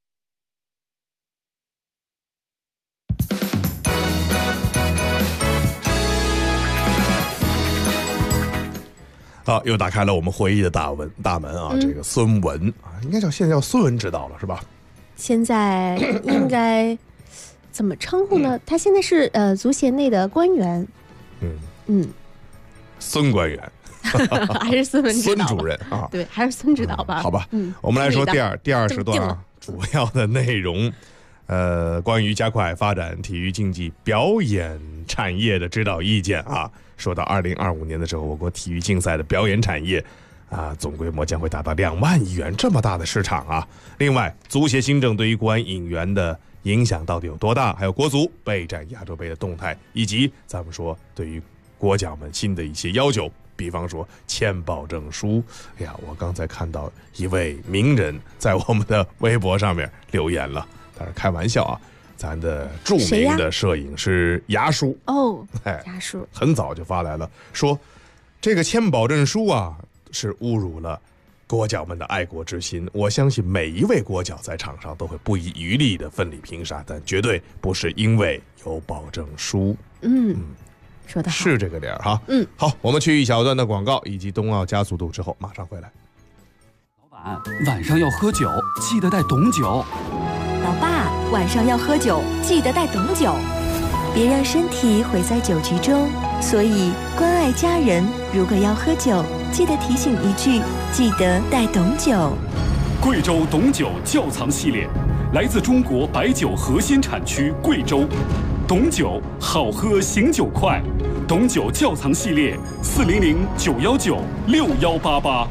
好，又打开了我们回忆的大门啊！这个孙雯啊，应该现在叫孙雯指导了，是吧？ 现在应该怎么称呼呢？他现在是足协内的官员。 孙官员。 还是孙雯指导， 孙主任啊， 对，还是孙指导吧。 好吧，我们来说第二时段啊，主要的内容，关于加快发展体育竞技表演产业的指导意见啊。说到2025年的时候，我国体育竞赛的表演产业啊，总规模将会达到2万亿元，这么大的市场啊。另外，足协新政对于国安引援的影响到底有多大？还有国足备战亚洲杯的动态，以及咱们说对于国脚们新的一些要求。比方说签保证书，哎呀，我刚才看到一位名人在我们的微博上面留言了，当然开玩笑啊， 咱的著名的摄影师牙叔哦，牙叔很早就发来了，说这个签保证书啊是侮辱了国脚们的爱国之心。我相信每一位国脚在场上都会不遗余力的奋力拼杀，但绝对不是因为有保证书。 说得好， 是这个点哈。好，我们去一小段的广告以及冬奥加速度之后马上回来。 老板，晚上要喝酒，记得带董酒。 老爸，晚上要喝酒，记得带董酒，别让身体毁在酒局中。所以关爱家人，如果要喝酒，记得提醒一句，记得带董酒。 贵州董酒窖藏系列，来自中国白酒核心产区贵州。董酒好喝醒酒快，董酒窖藏系列400-919-6188。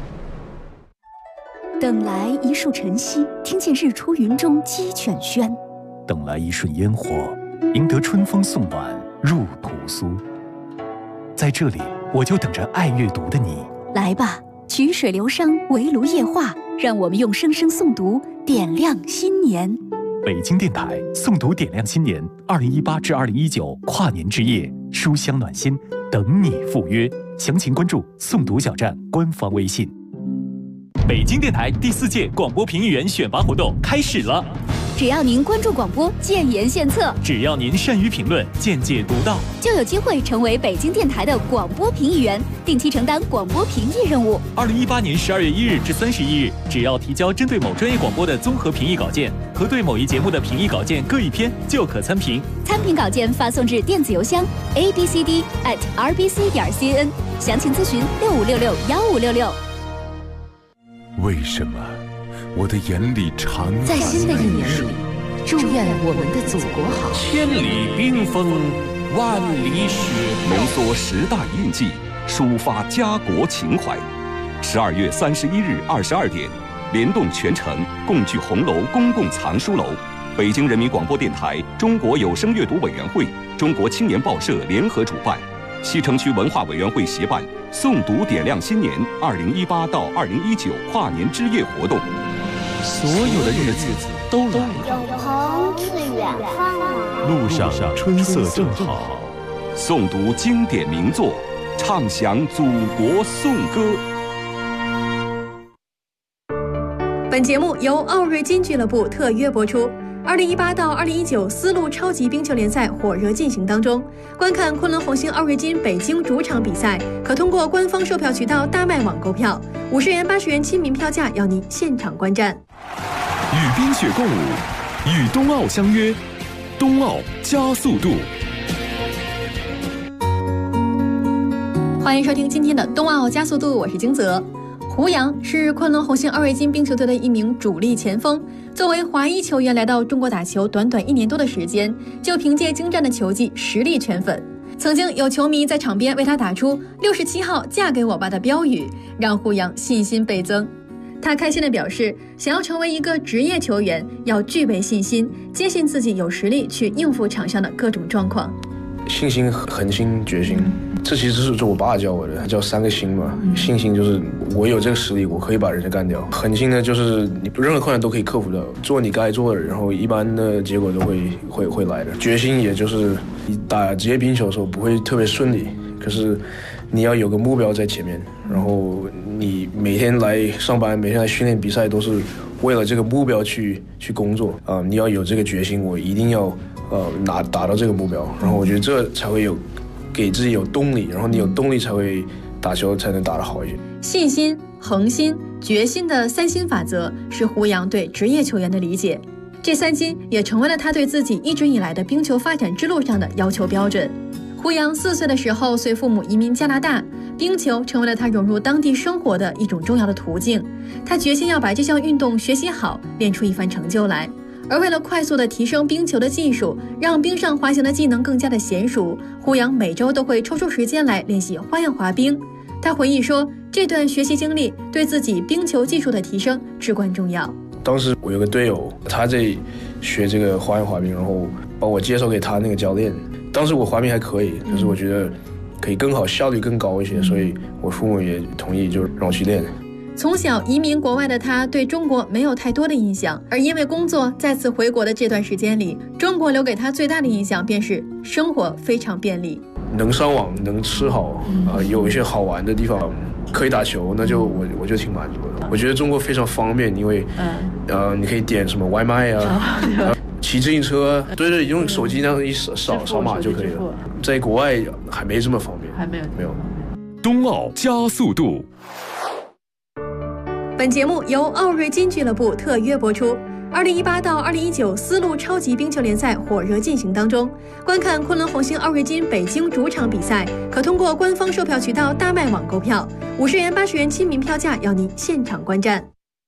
等来一树晨曦，听见日出云中鸡犬喧； 等来一瞬烟火，迎得春风送暖入屠苏。在这里，我就等着爱阅读的你。 来吧，曲水流觞，围炉夜话，让我们用声声诵读点亮新年。 北京电台诵读点亮新年2018至2019跨年之夜，书香暖心，等你赴约。详情关注诵读小站官方微信。 北京电台第4届广播评议员选拔活动开始了。 只要您关注广播，建言献策； 只要您善于评论，见解独到， 就有机会成为北京电台的广播评议员，定期承担广播评议任务。 2018年12月1日至31日，只要提交针对某专业广播的综合评议稿件和对某一节目的评议稿件各1篇，就可参评。 参评稿件发送至电子邮箱 abcd@rbc.cn， 详情咨询65661566。 为什么我的眼里常在新的一年里，祝愿我们的祖国好。 千里冰封，万里雪浓缩10大印记，抒发家国情怀。12月31日22点，联动全城，共聚红楼公共藏书楼，北京人民广播电台、中国有声阅读委员会、中国青年报社联合主办，西城区文化委员会协办诵读点亮新年2018到2019跨年之夜活动。 所有的日子都来了， 有朋自远方来， 路上春色正好。 诵读经典名作，唱响祖国颂歌。 本节目由奥瑞金俱乐部特约播出。2018到2019丝路超级冰球联赛火热进行当中，观看昆仑红星奥瑞金北京主场比赛，可通过官方售票渠道大麦网购票，50元、80元亲民票价，要您现场观战。 与冰雪共舞，与冬奥相约，冬奥加速度。 欢迎收听今天的冬奥加速度，我是金泽。胡杨是昆仑红星奥瑞金冰球队的一名主力前锋，作为华裔球员来到中国打球，短短1年多的时间，就凭借精湛的球技实力圈粉。曾经有球迷在场边为他打出67号嫁给我吧的标语，让胡杨信心倍增。他开心地表示，想要成为一个职业球员，要具备信心，坚信自己有实力去应付场上的各种状况。 信心、恒心、决心，这其实是我爸教我的，他叫3个心嘛。信心就是我有这个实力，我可以把人家干掉；恒心呢，就是你任何困难都可以克服的，做你该做的，然后一般的结果都会来的。决心也就是你打职业冰球的时候不会特别顺利，可是你要有个目标在前面，然后你每天来上班，每天来训练比赛，都是为了这个目标去工作啊。你要有这个决心，我一定要达到这个目标，然后我觉得这才会有给自己有动力，然后你有动力才会打球才能打得好一些。 信心、恒心、决心的3心法则是胡杨对职业球员的理解，这3心也成为了他对自己一直以来的冰球发展之路上的要求标准。胡杨4岁的时候随父母移民加拿大，冰球成为了他融入当地生活的一种重要的途径。他决心要把这项运动学习好，练出一番成就来。而为了快速地提升冰球的技术，让冰上滑行的技能更加的娴熟，胡杨每周都会抽出时间来练习花样滑冰。他回忆说，这段学习经历对自己冰球技术的提升至关重要。 当时我有个队友，他在学这个花样滑冰，然后把我介绍给他那个教练。当时我滑冰还可以，可是我觉得可以更好，效率更高一些，所以我父母也同意，就让我去练。 从小移民国外的他对中国没有太多的印象，而因为工作再次回国的这段时间里，中国留给他最大的印象便是生活非常便利， 能上网，能吃好，有一些好玩的地方，可以打球，那就我就挺满足的。我觉得中国非常方便，因为你可以点什么外卖啊，骑自行车，对，用手机那样一扫码就可以了。在国外还没这么方便， 还没有。 冬奥加速度。 本节目由奥瑞金俱乐部特约播出。2018到2019丝路超级冰球联赛火热进行当中，观看昆仑红星奥瑞金北京主场比赛，可通过官方售票渠道大麦网购票，50元、80元亲民票价，要您现场观战。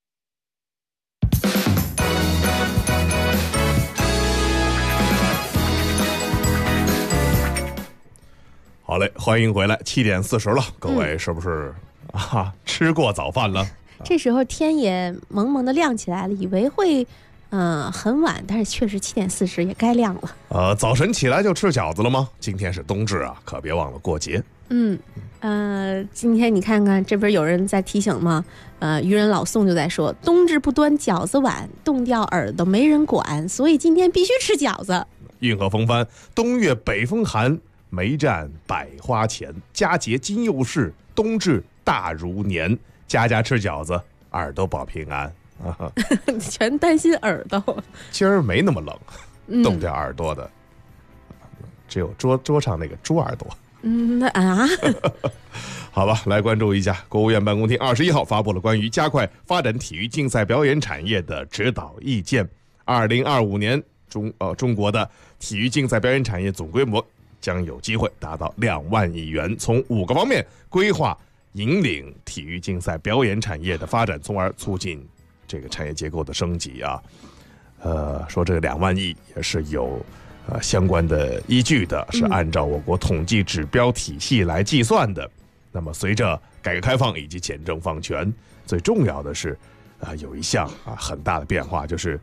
好嘞，欢迎回来，7点40了，各位是不是吃过早饭了？ 这时候天也蒙蒙的亮起来了，以为会很晚，但是确实7点40也该亮了。 早晨起来就吃饺子了吗？今天是冬至啊，可别忘了过节。 今天你看看，这不是有人在提醒吗？渔人老宋就在说，冬至不端饺子碗，冻掉耳朵没人管，所以今天必须吃饺子。 运河风帆，冬月北风寒，梅占百花前，佳节今又是，冬至大如年。家家吃饺子，耳朵保平安。 全担心耳朵。 今儿没那么冷，冻掉耳朵的，只有桌上那个猪耳朵。好吧，来关注一下，国务院办公厅21号发布了关于加快发展体育竞赛表演产业的指导意见。2025年中国的体育竞赛表演产业总规模将有机会达到2万亿元，从5个方面规划引领体育竞赛表演产业的发展，从而促进这个产业结构的升级啊。说这个2万亿也是有相关的依据的，是按照我国统计指标体系来计算的。那么随着改革开放以及简政放权，最重要的是有一项很大的变化，就是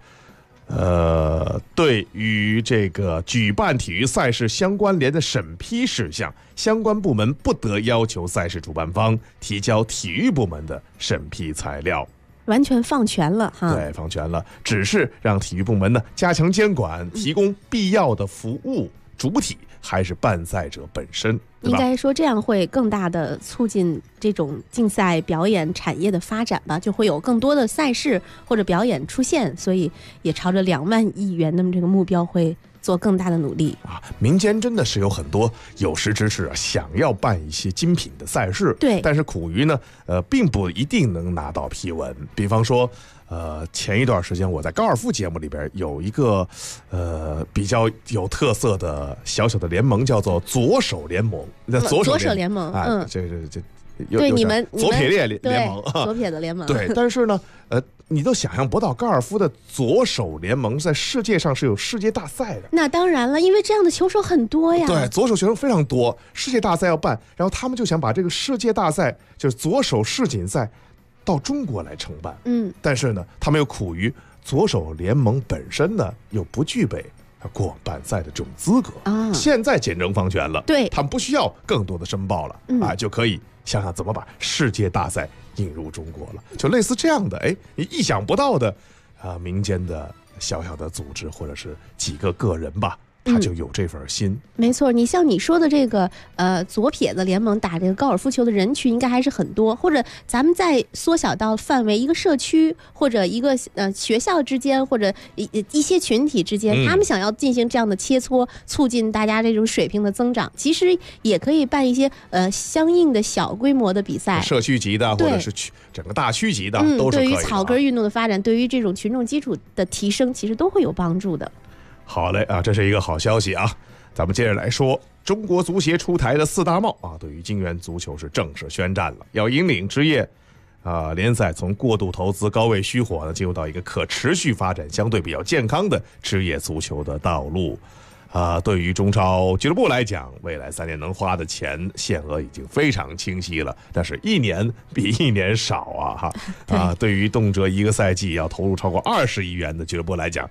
对于这个举办体育赛事相关联的审批事项，相关部门不得要求赛事主办方提交体育部门的审批材料， 完全放权了哈。 对，放权了，只是让体育部门呢加强监管，提供必要的服务，主体还是办赛者本身。 应该说这样会更大的促进这种竞赛表演产业的发展吧，就会有更多的赛事或者表演出现，所以也朝着2万亿元的这个目标会做更大的努力啊。民间真的是有很多有识之士想要办一些精品的赛事， 对， 但是苦于呢，并不一定能拿到批文。比方说，前一段时间我在高尔夫节目里边有一个比较有特色的小小的联盟，叫做左手联盟。 左手联盟， 这对你们左撇列联盟， 左撇的联盟。 对，但是呢，你都想象不到高尔夫的左手联盟在世界上是有世界大赛的。 那当然了，因为这样的球手很多呀。 对，左手选手非常多，世界大赛要办，然后他们就想把这个世界大赛，就是左手世锦赛，到中国来承办。但是呢，他们又苦于左手联盟本身呢又不具备过往办赛的这种资格啊。现在简政放权了， 对， 他们不需要更多的申报了，就可以想想怎么把世界大赛引入中国了，就类似这样的，你意想不到的民间的小小的组织或者是几个个人吧，他就有这份心。 没错，你像你说的这个左撇子联盟打这个高尔夫球的人群应该还是很多，或者咱们再缩小到范围一个社区或者一个学校之间，或者一些群体之间，他们想要进行这样的切磋，促进大家这种水平的增长，其实也可以办一些相应的小规模的比赛， 社区级的或者是整个大区级的，都是可以的。 对于草根运动的发展，对于这种群众基础的提升，其实都会有帮助的。 好嘞这是一个好消息啊！咱们接着来说，中国足协出台的4大帽对于金元足球是正式宣战了，要引领职业联赛从过度投资、高位虚火呢，进入到一个可持续发展、相对比较健康的职业足球的道路。对于中超俱乐部来讲，未来3年能花的钱限额已经非常清晰了，但是1年比1年少对于动辄一个赛季要投入超过20亿元的俱乐部来讲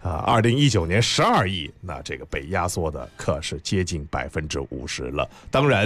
，2019年12亿，那这个被压缩的可是接近50%了。当然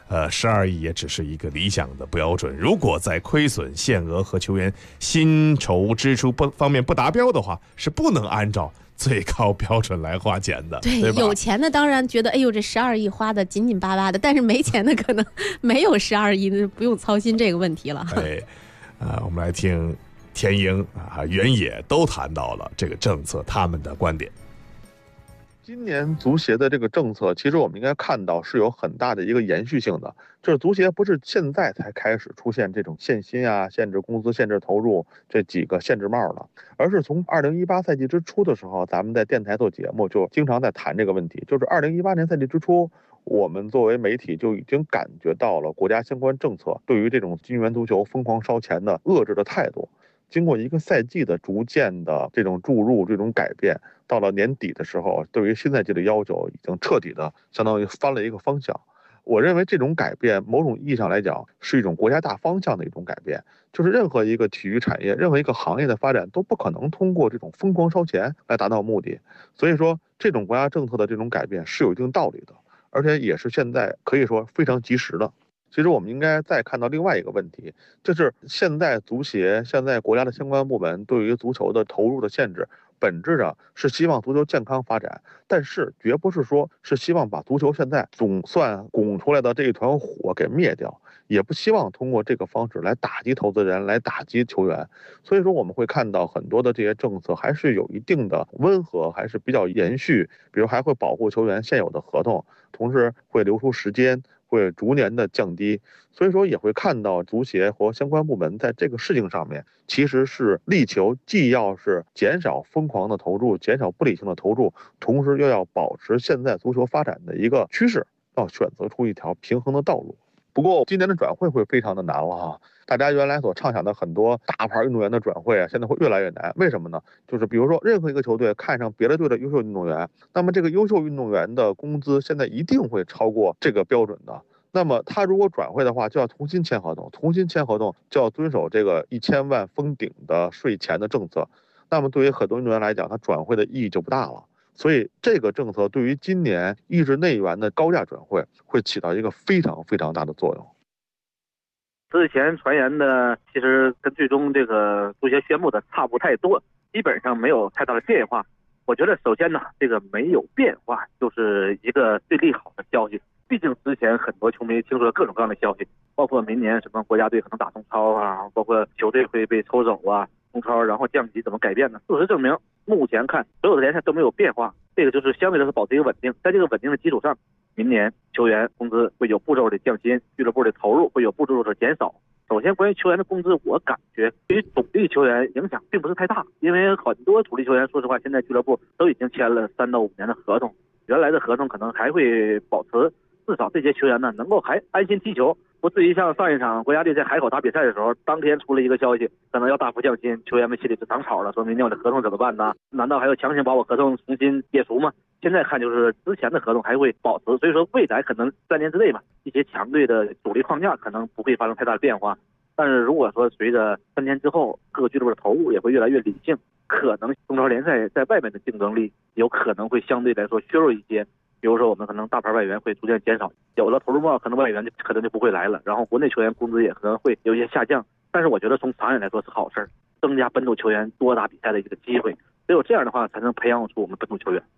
12亿也只是一个理想的标准。如果在亏损、限额和球员薪酬支出方面不达标的话，是不能按照最高标准来花钱的，对吧？ 有钱的当然觉得，哎呦，这12亿花的紧紧巴巴的，但是没钱的可能没有12亿，不用操心这个问题了。 我们来听田英原野都谈到了这个政策，他们的观点。 今年足协的这个政策，其实我们应该看到是有很大的一个延续性的，就是足协不是现在才开始出现这种限薪啊、限制工资、限制投入这几个限制帽了，而是从2018赛季之初的时候，咱们在电台做节目就经常在谈这个问题。就是2018年赛季之初，我们作为媒体就已经感觉到了国家相关政策对于这种金元足球疯狂烧钱的遏制的态度。经过一个赛季的逐渐的这种注入、这种改变，到了年底的时候，对于新赛季的要求已经彻底的相当于翻了一个方向。我认为这种改变某种意义上来讲是一种国家大方向的一种改变，就是任何一个体育产业、任何一个行业的发展都不可能通过这种疯狂烧钱来达到目的。所以说，这种国家政策的这种改变是有一定道理的，而且也是现在可以说非常及时的。其实我们应该再看到另外一个问题，就是现在足协、现在国家的相关部门对于足球的投入的限制，本质上是希望足球健康发展，但是绝不是说是希望把足球现在总算拱出来的这一团火给灭掉，也不希望通过这个方式来打击投资人、来打击球员。所以说我们会看到很多的这些政策还是有一定的温和，还是比较延续，比如还会保护球员现有的合同，同时会留出时间，会逐年的降低。所以说也会看到足协和相关部门在这个事情上面其实是力求既要是减少疯狂的投入，减少不理性的投入，同时又要保持现在足球发展的一个趋势，要选择出一条平衡的道路。不过今年的转会会非常的难了哈，大家原来所畅想的很多大牌运动员的转会啊，现在会越来越难。为什么呢？就是比如说任何一个球队看上别的队的优秀运动员，那么这个优秀运动员的工资现在一定会超过这个标准的。那么他如果转会的话，就要重新签合同，重新签合同就要遵守这个1000万封顶的税前的政策。那么对于很多运动员来讲，他转会的意义就不大了。所以这个政策对于今年抑制内援的高价转会会起到一个非常非常大的作用。 之前传言的其实跟最终这个足协宣布的差不太多，基本上没有太大的变化。我觉得首先呢，这个没有变化就是一个最利好的消息。毕竟之前很多球迷听说各种各样的消息，包括明年什么国家队可能打中超啊，包括球队会被抽走啊，中超然后降级怎么改变呢？事实证明，目前看所有的联赛都没有变化，这个就是相对来说保持一个稳定。在这个稳定的基础上，明年球员工资会有步骤的降薪，俱乐部的投入会有步骤的减少。首先，关于球员的工资，我感觉对于主力球员影响并不是太大，因为很多主力球员，说实话，现在俱乐部都已经签了3到5年的合同，原来的合同可能还会保持，至少这些球员呢能够还安心踢球，不至于像上一场国家队在海口打比赛的时候，当天出了一个消息，可能要大幅降薪，球员们心里就长草了，说明年我的合同怎么办呢？难道还要强行把我合同重新解除吗？现在看就是之前的合同还会保持，所以说未来可能3年之内吧，一些强队的主力框架可能不会发生太大的变化。但是如果说随着3年之后各个俱乐部的投入也会越来越理性，可能中超联赛在外面的竞争力有可能会相对来说削弱一些。比如说我们可能大牌外援会逐渐减少，有了投入帽，可能外援可能就不会来了，然后国内球员工资也可能会有一些下降。但是我觉得从长远来说是好事，增加本土球员多打比赛的一个机会，只有这样的话才能培养出我们本土球员。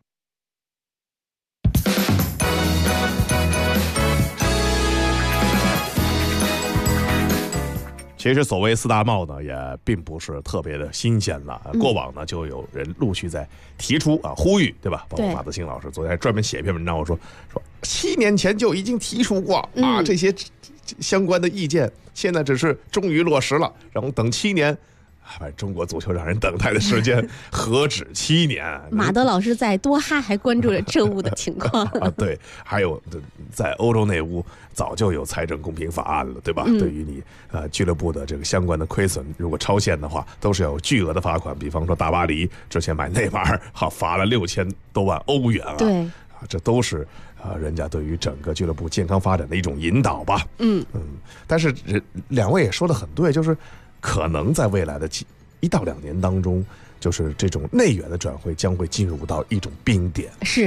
其实所谓4大帽呢，也并不是特别的新鲜了。过往呢，就有人陆续在提出呼吁，对吧？包括马德兴老师昨天还专门写一篇文章，我说7年前就已经提出过这些相关的意见，现在只是终于落实了，然后等7年。中国足球让人等待的时间何止7年？ 马德老师在多哈还关注了政务的情况对，还有在欧洲内屋早就有财政公平法案了，对吧？对于你俱乐部的这个相关的亏损，如果超限的话，都是要有巨额的罚款。比方说大巴黎之前买内马尔，罚了6000多万欧元啊！ 对， 这都是人家对于整个俱乐部健康发展的一种引导吧。但是两位也说得很对，就是可能在未来的1到2年当中，就是这种内援的转会将会进入到一种冰点。 是，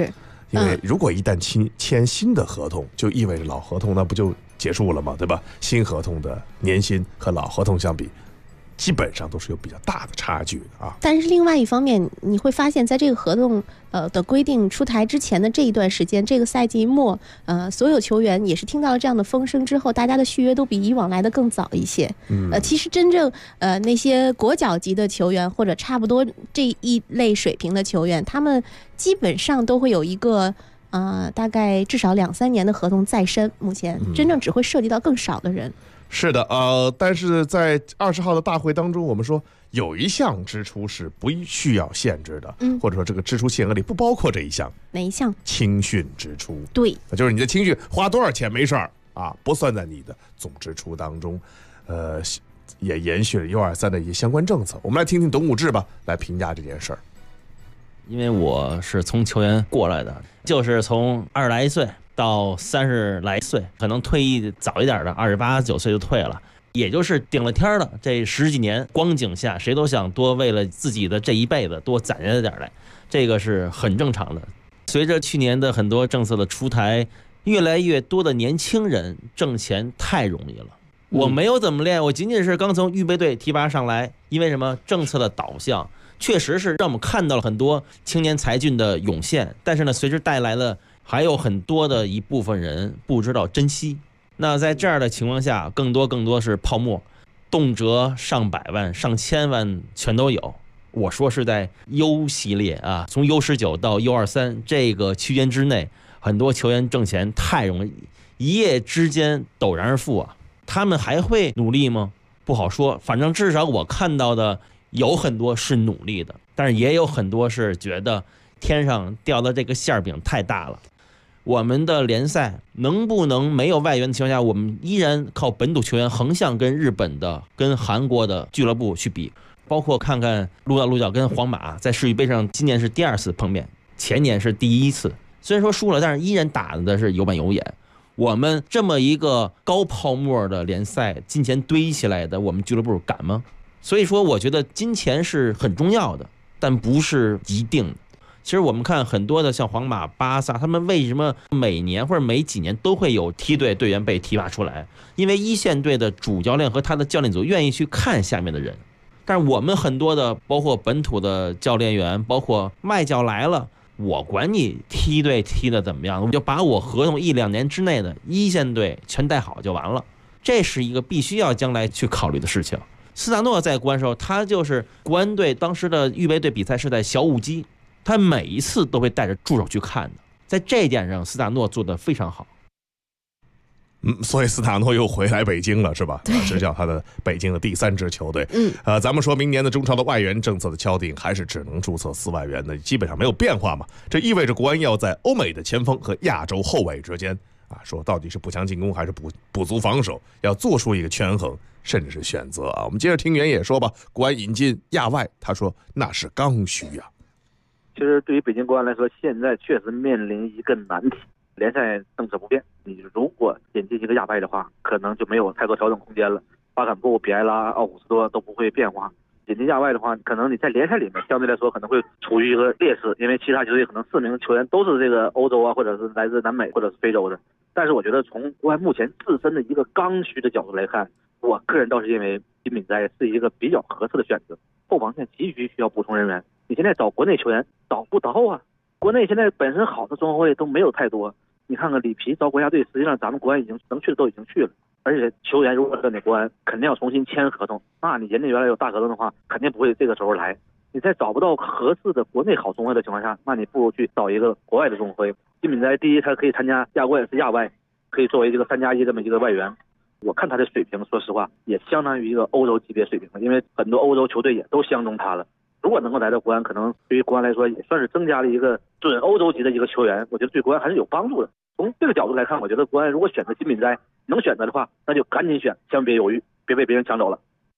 因为如果一旦签新的合同，就意味着老合同那不就结束了吗？对吧？新合同的年薪和老合同相比，基本上都是有比较大的差距的啊。 但是另外一方面，你会发现在这个合同的规定出台之前的这一段时间，这个赛季末，所有球员也是听到了这样的风声之后，大家的续约都比以往来的更早一些。其实真正那些国脚级的球员或者差不多这一类水平的球员，他们基本上都会有一个大概至少2-3年的合同在身。目前真正只会涉及到更少的人。 是的，但是在20号的大会当中，我们说有一项支出是不需要限制的，或者说这个支出限额里不包括这一项。 哪一项？ 青训支出。 对， 就是你的青训花多少钱没事儿啊，不算在你的总支出当中。也延续了U23的一些相关政策。我们来听听董武志吧，来评价这件事儿。 因为我是从球员过来的，就是从20来岁到30来岁，可能退役早一点的28、29岁就退了，也就是顶了天了。这10几年光景下，谁都想多为了自己的这一辈子多攒下点来，这个是很正常的。随着去年的很多政策的出台，越来越多的年轻人挣钱太容易了。我没有怎么练，我仅仅是刚从预备队提拔上来，因为什么？政策的导向确实是让我们看到了很多青年才俊的涌现，但是呢，随之带来了还有很多的一部分人不知道珍惜。那在这样的情况下，更多是泡沫，动辄上百万、上千万全都有。我说是在 U 系列啊，从 U19 到 U23 这个区间之内，很多球员挣钱太容易，一夜之间陡然而富啊。他们还会努力吗？不好说，反正至少我看到的有很多是努力的，但是也有很多是觉得天上掉的这个馅饼太大了。我们的联赛能不能没有外援的情况下，我们依然靠本土球员横向跟日本的、跟韩国的俱乐部去比？包括看看鹿角跟皇马在世俱杯上，今年是第2次碰面，前年是第1次。虽然说输了，但是依然打的是有板有眼。我们这么一个高泡沫的联赛，金钱堆起来的，我们俱乐部敢吗？所以说，我觉得金钱是很重要的，但不是一定的。其实我们看很多的像皇马、巴萨，他们为什么每年或者每几年都会有梯队队员被提拔出来？因为一线队的主教练和他的教练组愿意去看下面的人。但是我们很多的，包括本土的教练员，包括外教来了，我管你梯队踢的怎么样，我就把我合同1-2年之内的一线队全带好就完了。这是一个必须要将来去考虑的事情。斯塔诺在国安时候，他就是国安队当时的预备队比赛是在小五基，他每一次都会带着助手去看的。在这一点上，斯塔诺做得非常好。 所以斯塔诺又回来北京了，是吧？执教他的北京的第3支球队。咱们说明年的中超的外援政策的敲定还是只能注册4外援的，基本上没有变化嘛。这意味着国安要在欧美的前锋和亚洲后卫之间说到底是补强进攻还是补足防守，要做出一个权衡，甚至是选择啊。我们接着听原野说吧，国安引进亚外，他说那是刚需啊。 其实对于北京国安来说，现在确实面临一个难题。联赛政策不变，你如果引进一个亚外的话，可能就没有太多调整空间了。巴坎布、比埃拉、奥古斯多都不会变化。引进亚外的话，可能你在联赛里面相对来说可能会处于一个劣势，因为其他球队可能4名球员都是这个欧洲啊，或者是来自南美或者是非洲的。但是我觉得从国安目前自身的一个刚需的角度来看，我个人倒是认为金敏哉是一个比较合适的选择。后防线急需要补充人员，你现在找国内球员找不到啊。国内现在本身好的中后卫都没有太多。你看看里皮招国家队，实际上咱们国安已经能去的都已经去了，而且球员如果在你国安肯定要重新签合同，那你人家原来有大合同的话，肯定不会这个时候来。你在找不到合适的国内好中卫的情况下，那你不如去找一个国外的中卫。金敏哉第一，他可以参加亚冠是亚外，可以作为这个3+1这么一个外援。我看他的水平，说实话也相当于一个欧洲级别水平了，因为很多欧洲球队也都相中他了。如果能够来到国安，可能对于国安来说也算是增加了一个准欧洲级的一个球员，我觉得对国安还是有帮助的。从这个角度来看，我觉得国安如果选择金敏哉，能选择的话，那就赶紧选，千万别犹豫，别被别人抢走了。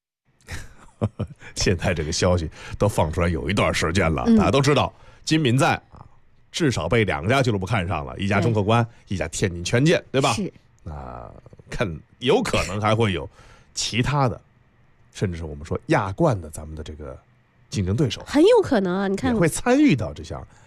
现在这个消息都放出来有一段时间了，大家都知道金敏哉至少被2家俱乐部看上了，一家中赫国安，一家天津权健，对吧？ 是。 看有可能还会有其他的，甚至是我们说亚冠的咱们的这个竞争对手， 很有可能啊。你看也会参与到这项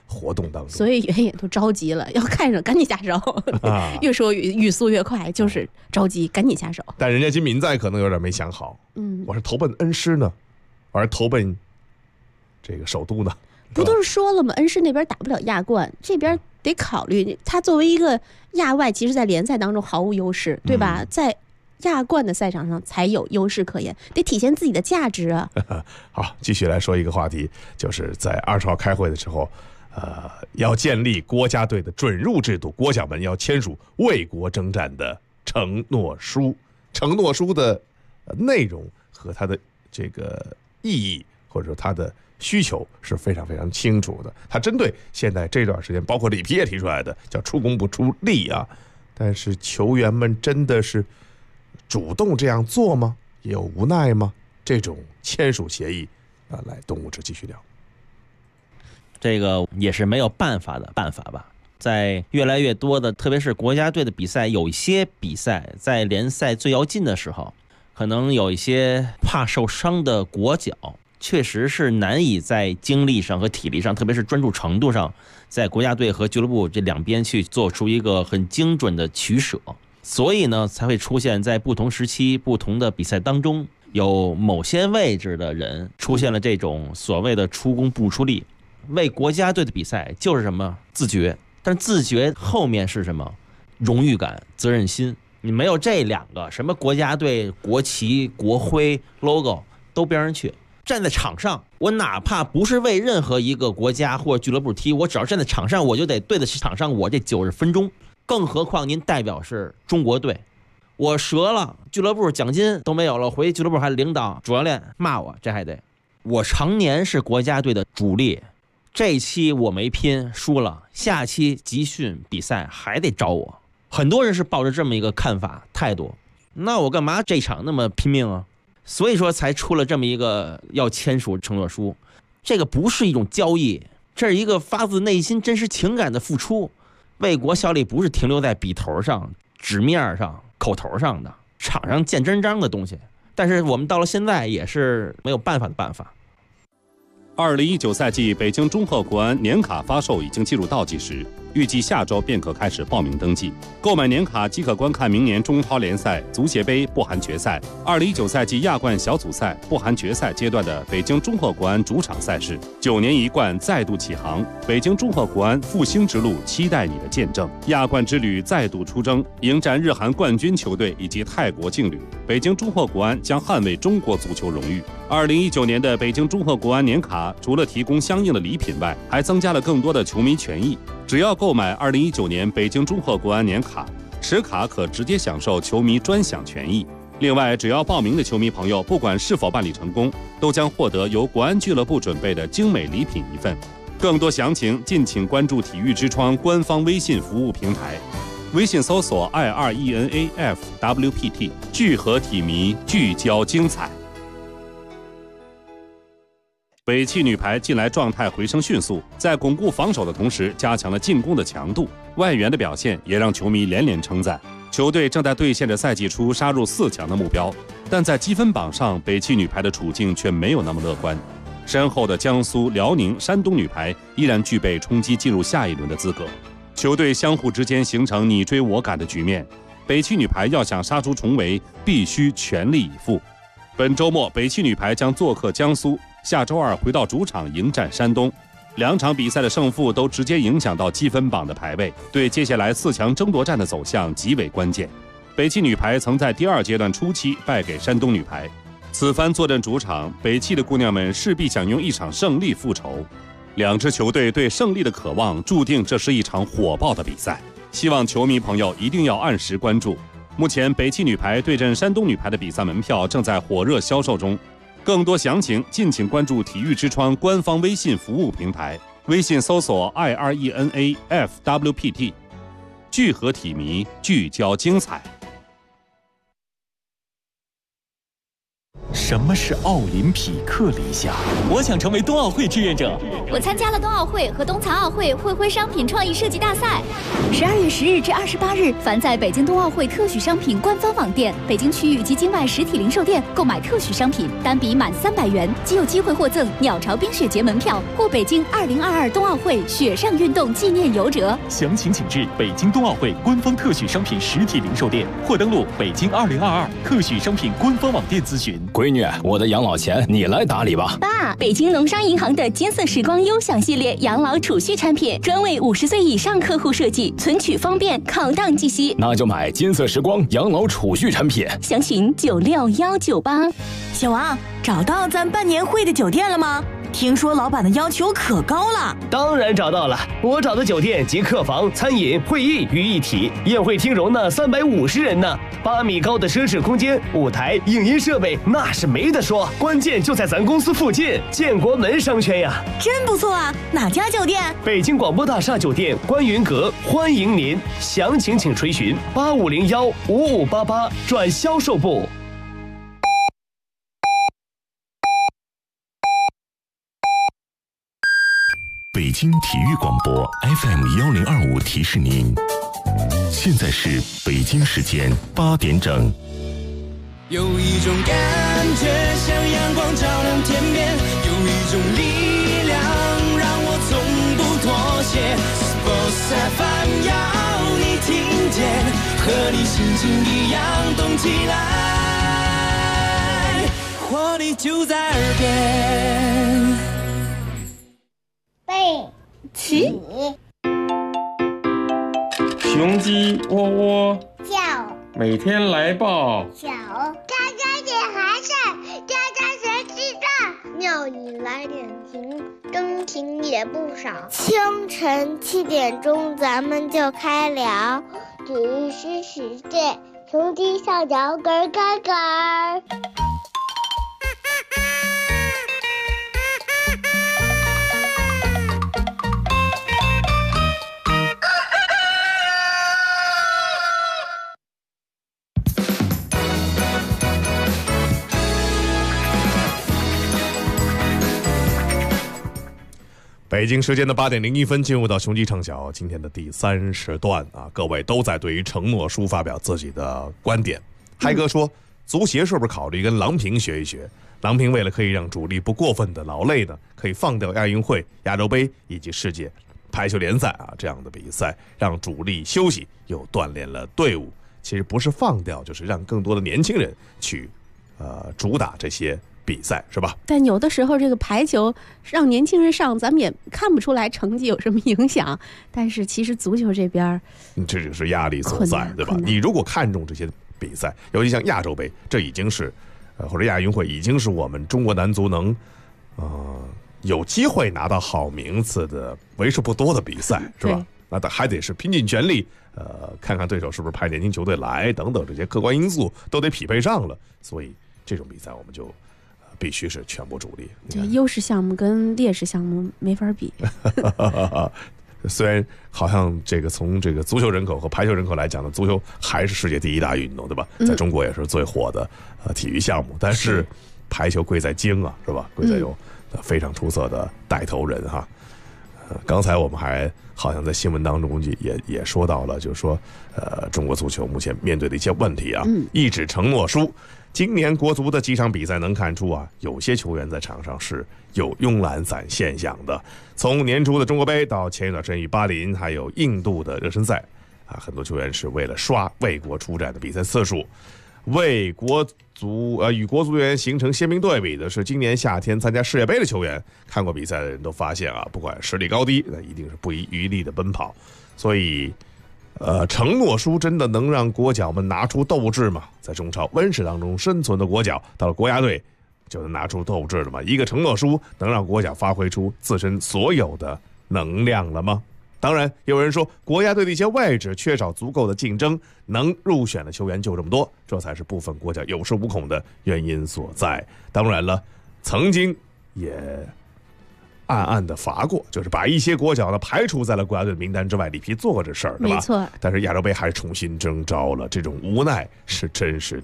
活动当中。 所以原野都着急了，要看着赶紧下手，越说语速越快，就是着急赶紧下手。 但人家金敏在可能有点没想好，我是投奔恩师呢，我是投奔这个首都呢？ 不都是说了吗？恩师那边打不了亚冠，这边得考虑他作为一个亚外，其实在联赛当中毫无优势，对吧？在亚冠的赛场上才有优势可言，得体现自己的价值啊。 好，继续来说一个话题，就是在20号开会的时候，要建立国家队的准入制度，国脚们要签署为国征战的承诺书。承诺书的内容和它的这个意义，或者说它的需求是非常非常清楚的。它针对现在这段时间，包括里皮也提出来的叫出工不出力啊，但是球员们真的是主动这样做吗？也有无奈吗？这种签署协议啊，来东吴志继续聊。 这个也是没有办法的办法吧。在越来越多的，特别是国家队的比赛，有一些比赛在联赛最要近的时候，可能有一些怕受伤的国脚，确实是难以在精力上和体力上，特别是专注程度上，在国家队和俱乐部这两边去做出一个很精准的取舍。所以呢，才会出现在不同时期、不同的比赛当中，有某些位置的人出现了这种所谓的出工不出力。为国家队的比赛就是什么自觉，但是自觉后面是什么荣誉感、责任心。你没有这两个，什么国家队国旗、国徽、logo 都边上去。站在场上，我哪怕不是为任何一个国家或者俱乐部踢，我只要站在场上，我就得对得起场上我这90分钟。更何况您代表是中国队，我折了，俱乐部奖金都没有了，回去俱乐部还领导主教练骂我，这还得。我常年是国家队的主力，这期我没拼输了，下期集训比赛还得找我。很多人是抱着这么一个看法态度，那我干嘛这场那么拼命啊？所以说才出了这么一个要签署承诺书。这个不是一种交易，这是一个发自内心真实情感的付出。为国效力不是停留在笔头上、纸面上、口头上的，场上见真章的东西。但是我们到了现在也是没有办法的办法。 2019赛季北京中赫国安年卡发售已经进入倒计时，预计下周便可开始报名登记。购买年卡即可观看明年中超联赛、足协杯不含决赛、2019赛季亚冠小组赛不含决赛阶段的北京中赫国安主场赛事。9年一冠再度起航，北京中赫国安复兴之路期待你的见证。亚冠之旅再度出征，迎战日韩冠军球队以及泰国劲旅。北京中赫国安将捍卫中国足球荣誉。2019年的北京中赫国安年卡除了提供相应的礼品外，还增加了更多的球迷权益。只要购买2019年北京中赫国安年卡，持卡可直接享受球迷专享权益。另外，只要报名的球迷朋友，不管是否办理成功，都将获得由国安俱乐部准备的精美礼品1份。更多详情，敬请关注体育之窗官方微信服务平台，微信搜索 IRENAFWPT， 聚合体迷，聚焦精彩。北汽女排近来状态回升迅速，在巩固防守的同时，加强了进攻的强度，外援的表现也让球迷连连称赞。球队正在兑现着赛季初杀入4强的目标，但在积分榜上，北汽女排的处境却没有那么乐观。身后的江苏、辽宁、山东女排依然具备冲击进入下一轮的资格。球队相互之间形成你追我赶的局面，北汽女排要想杀出重围，必须全力以赴。本周末，北汽女排将做客江苏，下周2回到主场迎战山东。2场比赛的胜负都直接影响到积分榜的排位，对接下来4强争夺战的走向极为关键。北汽女排曾在第2阶段初期败给山东女排，此番坐镇主场，北汽的姑娘们势必想用一场胜利复仇。2支球队对胜利的渴望，注定这是一场火爆的比赛。希望球迷朋友一定要按时关注。目前，北汽女排对阵山东女排的比赛门票正在火热销售中。更多详情，敬请关注体育之窗官方微信服务平台，微信搜索 IRENAFWPT， 聚合体迷，聚焦精彩。 什么是奥林匹克理想？ 我想成为冬奥会志愿者。 我参加了冬奥会和冬残奥会会徽商品创意设计大赛。 12月10日至28日，凡在北京冬奥会特许商品官方网店、北京区域及境外实体零售店购买特许商品，单笔满300元，即有机会获赠鸟巢冰雪节门票或北京2022冬奥会雪上运动纪念游折。 详情请至北京冬奥会官方特许商品实体零售店，或登录北京2022特许商品官方网店咨询。 闺女，我的养老钱你来打理吧。 爸，北京农商银行的金色时光优享系列养老储蓄产品，专为50岁以上客户设计，存取方便，考档即息。 那就买金色时光养老储蓄产品， 详询96198。 小王，找到咱办年会的酒店了吗？听说老板的要求可高了。 当然找到了，我找的酒店集客房、餐饮、会议于一体，宴会厅容纳350人呢，8米高的奢侈空间，舞台、影音设备那是没得说，关键就在咱公司附近，建国门商圈呀。 真不错啊，哪家酒店？ 北京广播大厦酒店观云阁，欢迎您，详情请垂询85015588转销售部。 北京体育广播 FM1025提示您，现在是北京时间8点整。 有一种感觉像阳光照亮天边，有一种力量让我从不妥协。Sports FM 要你听见，和你心情一样动起来，活力就在耳边。 背起，雄鸡窝窝叫， 每天来报小，家家点寒晒，家家谁知道？庙里来点情，真情也不少。清晨7点钟，咱们就开聊，体育新世界，从地上摇杆杆杆。 北京时间的8点01分，进入到雄鸡唱晓今天的第3时段啊，各位都在对于承诺书发表自己的观点。嗨哥说，足协是不是考虑跟郎平学一学？郎平为了可以让主力不过分的劳累呢，可以放掉亚运会、亚洲杯以及世界排球联赛啊这样的比赛，让主力休息，又锻炼了队伍。其实不是放掉，就是让更多的年轻人去主打这些比赛，是吧？ 但有的时候这个排球让年轻人上，咱们也看不出来成绩有什么影响。但是其实足球这边， 这就是压力所在，对吧？你如果看重这些比赛，尤其像亚洲杯，这已经是或者亚运会已经是我们中国男足能有机会拿到好名次的为数不多的比赛，是吧？那还得是拼尽全力，看看对手是不是派年轻球队来，等等这些客观因素都得匹配上了，所以这种比赛我们就必须是全部主力。 对，优势项目跟劣势项目没法比。 虽然好像这个从这个足球人口和排球人口来讲呢，足球还是世界第1大运动，对吧？在中国也是最火的体育项目，但是排球贵在精啊，是吧？贵在有非常出色的带头人哈。刚才我们还好像在新闻当中也说到了，就是说中国足球目前面对的一些问题啊，一纸承诺书。今年国足的几场比赛能看出啊，有些球员在场上是有慵懒散现象的。从年初的中国杯到前一段时间与巴林还有印度的热身赛啊，很多球员是为了刷为国出战的比赛次数。为国足与国足队员形成鲜明对比的是，今年夏天参加世界杯的球员，看过比赛的人都发现啊，不管实力高低，那一定是不遗余力的奔跑。所以承诺书真的能让国脚们拿出斗志吗？在中超温室当中生存的国脚，到了国家队就能拿出斗志了吗？一个承诺书能让国脚发挥出自身所有的能量了吗？当然，有人说国家队的一些位置缺少足够的竞争，能入选的球员就这么多，这才是部分国脚有恃无恐的原因所在。当然了，曾经也暗暗的罚过，就是把一些国脚呢排除在了国家队的名单之外。里皮做过这事儿，对吧？ 没错。 但是亚洲杯还是重新征召了，这种无奈是真实的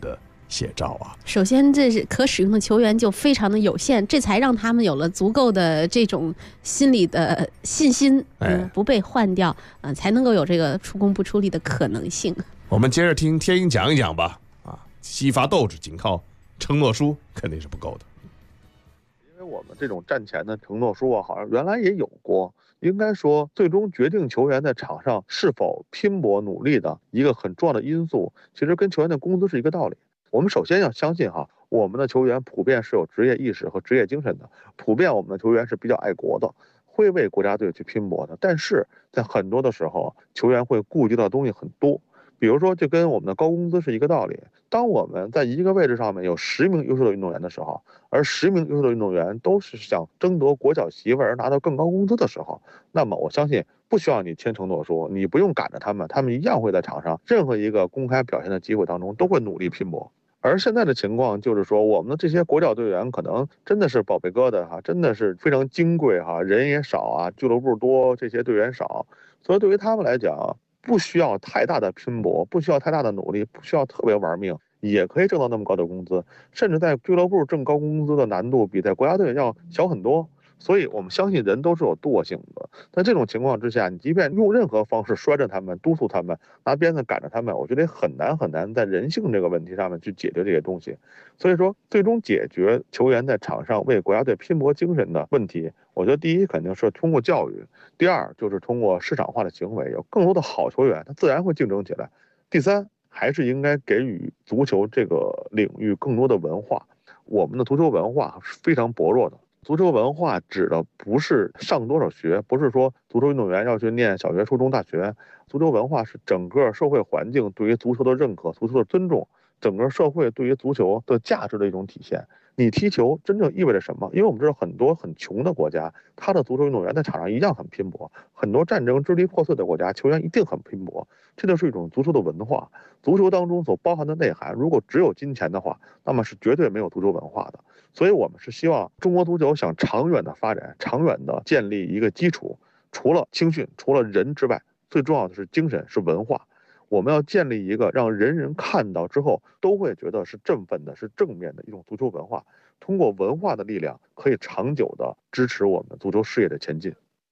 写照啊。 首先，这是可使用的球员就非常的有限，这才让他们有了足够的这种心理的信心，不被换掉，才能够有这个出工不出力的可能性。 我们接着听天鹰讲一讲吧，激发斗志仅靠承诺书肯定是不够的。 因为我们这种战前的承诺书啊，好像原来也有过。应该说，最终决定球员在场上是否拼搏努力的一个很重要的因素，其实跟球员的工资是一个道理。我们首先要相信我们的球员普遍是有职业意识和职业精神的，普遍我们的球员是比较爱国的，会为国家队去拼搏的。但是在很多的时候，球员会顾及到的东西很多。比如说，就跟我们的高工资是一个道理。当我们在一个位置上面有10名优秀的运动员的时候，而10名优秀的运动员都是想争夺国脚席位而拿到更高工资的时候，那么我相信不需要你签承诺书，你不用赶着他们，他们一样会在场上任何一个公开表现的机会当中都会努力拼搏。而现在的情况就是说，我们的这些国脚队员可能真的是宝贝疙瘩真的是非常金贵人也少俱乐部多，这些队员少，所以对于他们来讲，不需要太大的拼搏，不需要太大的努力，不需要特别玩命，也可以挣到那么高的工资，甚至在俱乐部挣高工资的难度比在国家队要小很多。所以我们相信人都是有惰性的，在这种情况之下，你即便用任何方式拴着他们，督促他们，拿鞭子赶着他们，我觉得很难在人性这个问题上面去解决这些东西。所以说，最终解决球员在场上为国家队拼搏精神的问题，我觉得第一肯定是通过教育，第二就是通过市场化的行为，有更多的好球员，他自然会竞争起来。第三，还是应该给予足球这个领域更多的文化。我们的足球文化是非常薄弱的。足球文化指的不是上多少学，不是说足球运动员要去念小学、初中、大学。足球文化是整个社会环境对于足球的认可、足球的尊重，整个社会对于足球的价值的一种体现。你踢球真正意味着什么？因为我们知道很多很穷的国家，他的足球运动员在场上一样很拼搏；很多战争支离破碎的国家，球员一定很拼搏。这就是一种足球的文化。足球当中所包含的内涵，如果只有金钱的话，那么是绝对没有足球文化的。所以我们是希望中国足球想长远的发展，长远的建立一个基础，除了青训，除了人之外，最重要的是精神，是文化。我们要建立一个让人人看到之后都会觉得是振奋的、是正面的一种足球文化。通过文化的力量，可以长久的支持我们足球事业的前进。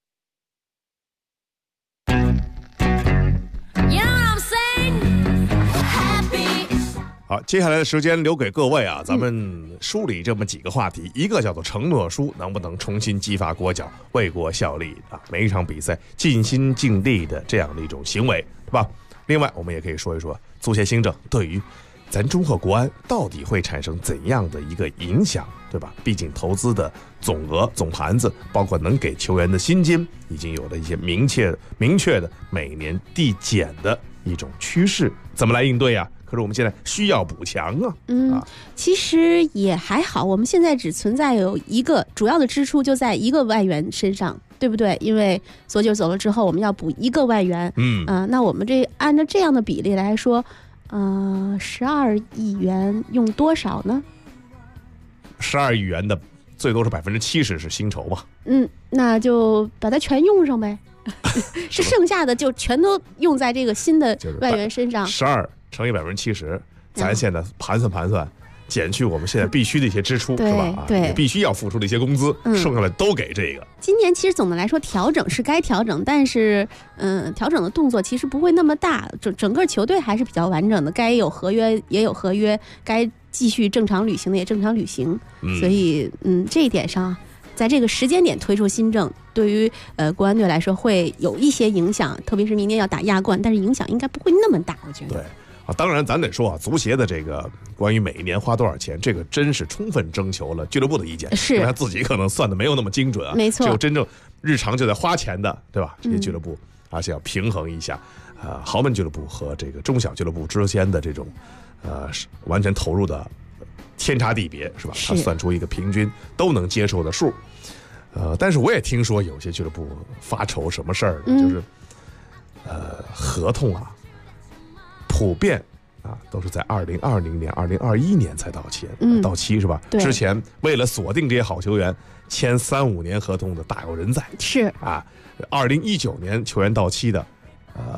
好，接下来的时间留给各位咱们梳理这么几个话题。一个叫做承诺书能不能重新激发国脚为国效力每一场比赛尽心尽力的这样的一种行为，对吧？另外我们也可以说一说足协新政对于咱中赫国安到底会产生怎样的一个影响，对吧？毕竟投资的总额总盘子，包括能给球员的薪金，已经有了一些明确的每年递减的一种趋势，怎么来应对可是我们现在需要补强其实也还好，我们现在只存在有一个主要的支出就在一个外援身上，对不对？因为索吉尔走了之后，我们要补一个外援，那我们按照这样的比例来说，12亿元用多少呢 ？12亿元的最多是70%是薪酬嘛？ 那就把它全用上呗，是剩下的就全都用在这个新的外援身上。 12乘以70%，咱现在盘算，减去我们现在必须的一些支出，是吧？ 对， 必须要付出的一些工资，剩下来都给这个。 今年其实总的来说调整是该调整，但是调整的动作其实不会那么大，整个球队还是比较完整的，该有合约也有合约，该继续正常履行的也正常履行。所以这一点上，在这个时间点推出新政，对于国安队来说会有一些影响，特别是明年要打亚冠，但是影响应该不会那么大，我觉得。 对。当然咱得说足协的这个关于每一年花多少钱，这个真是充分征求了俱乐部的意见， 是因为他自己可能算的没有那么精准没错， 只有真正日常就在花钱的，对吧？这些俱乐部而且要平衡一下豪门俱乐部和这个中小俱乐部之间的这种完全投入的天差地别，是吧？他算出一个平均都能接受的数。但是我也听说有些俱乐部发愁什么事儿呢？就是合同普遍都是在2020年、2021年才到期是吧？之前为了锁定这些好球员，签3-5年合同的大有人在。 是 2019年球员到期的，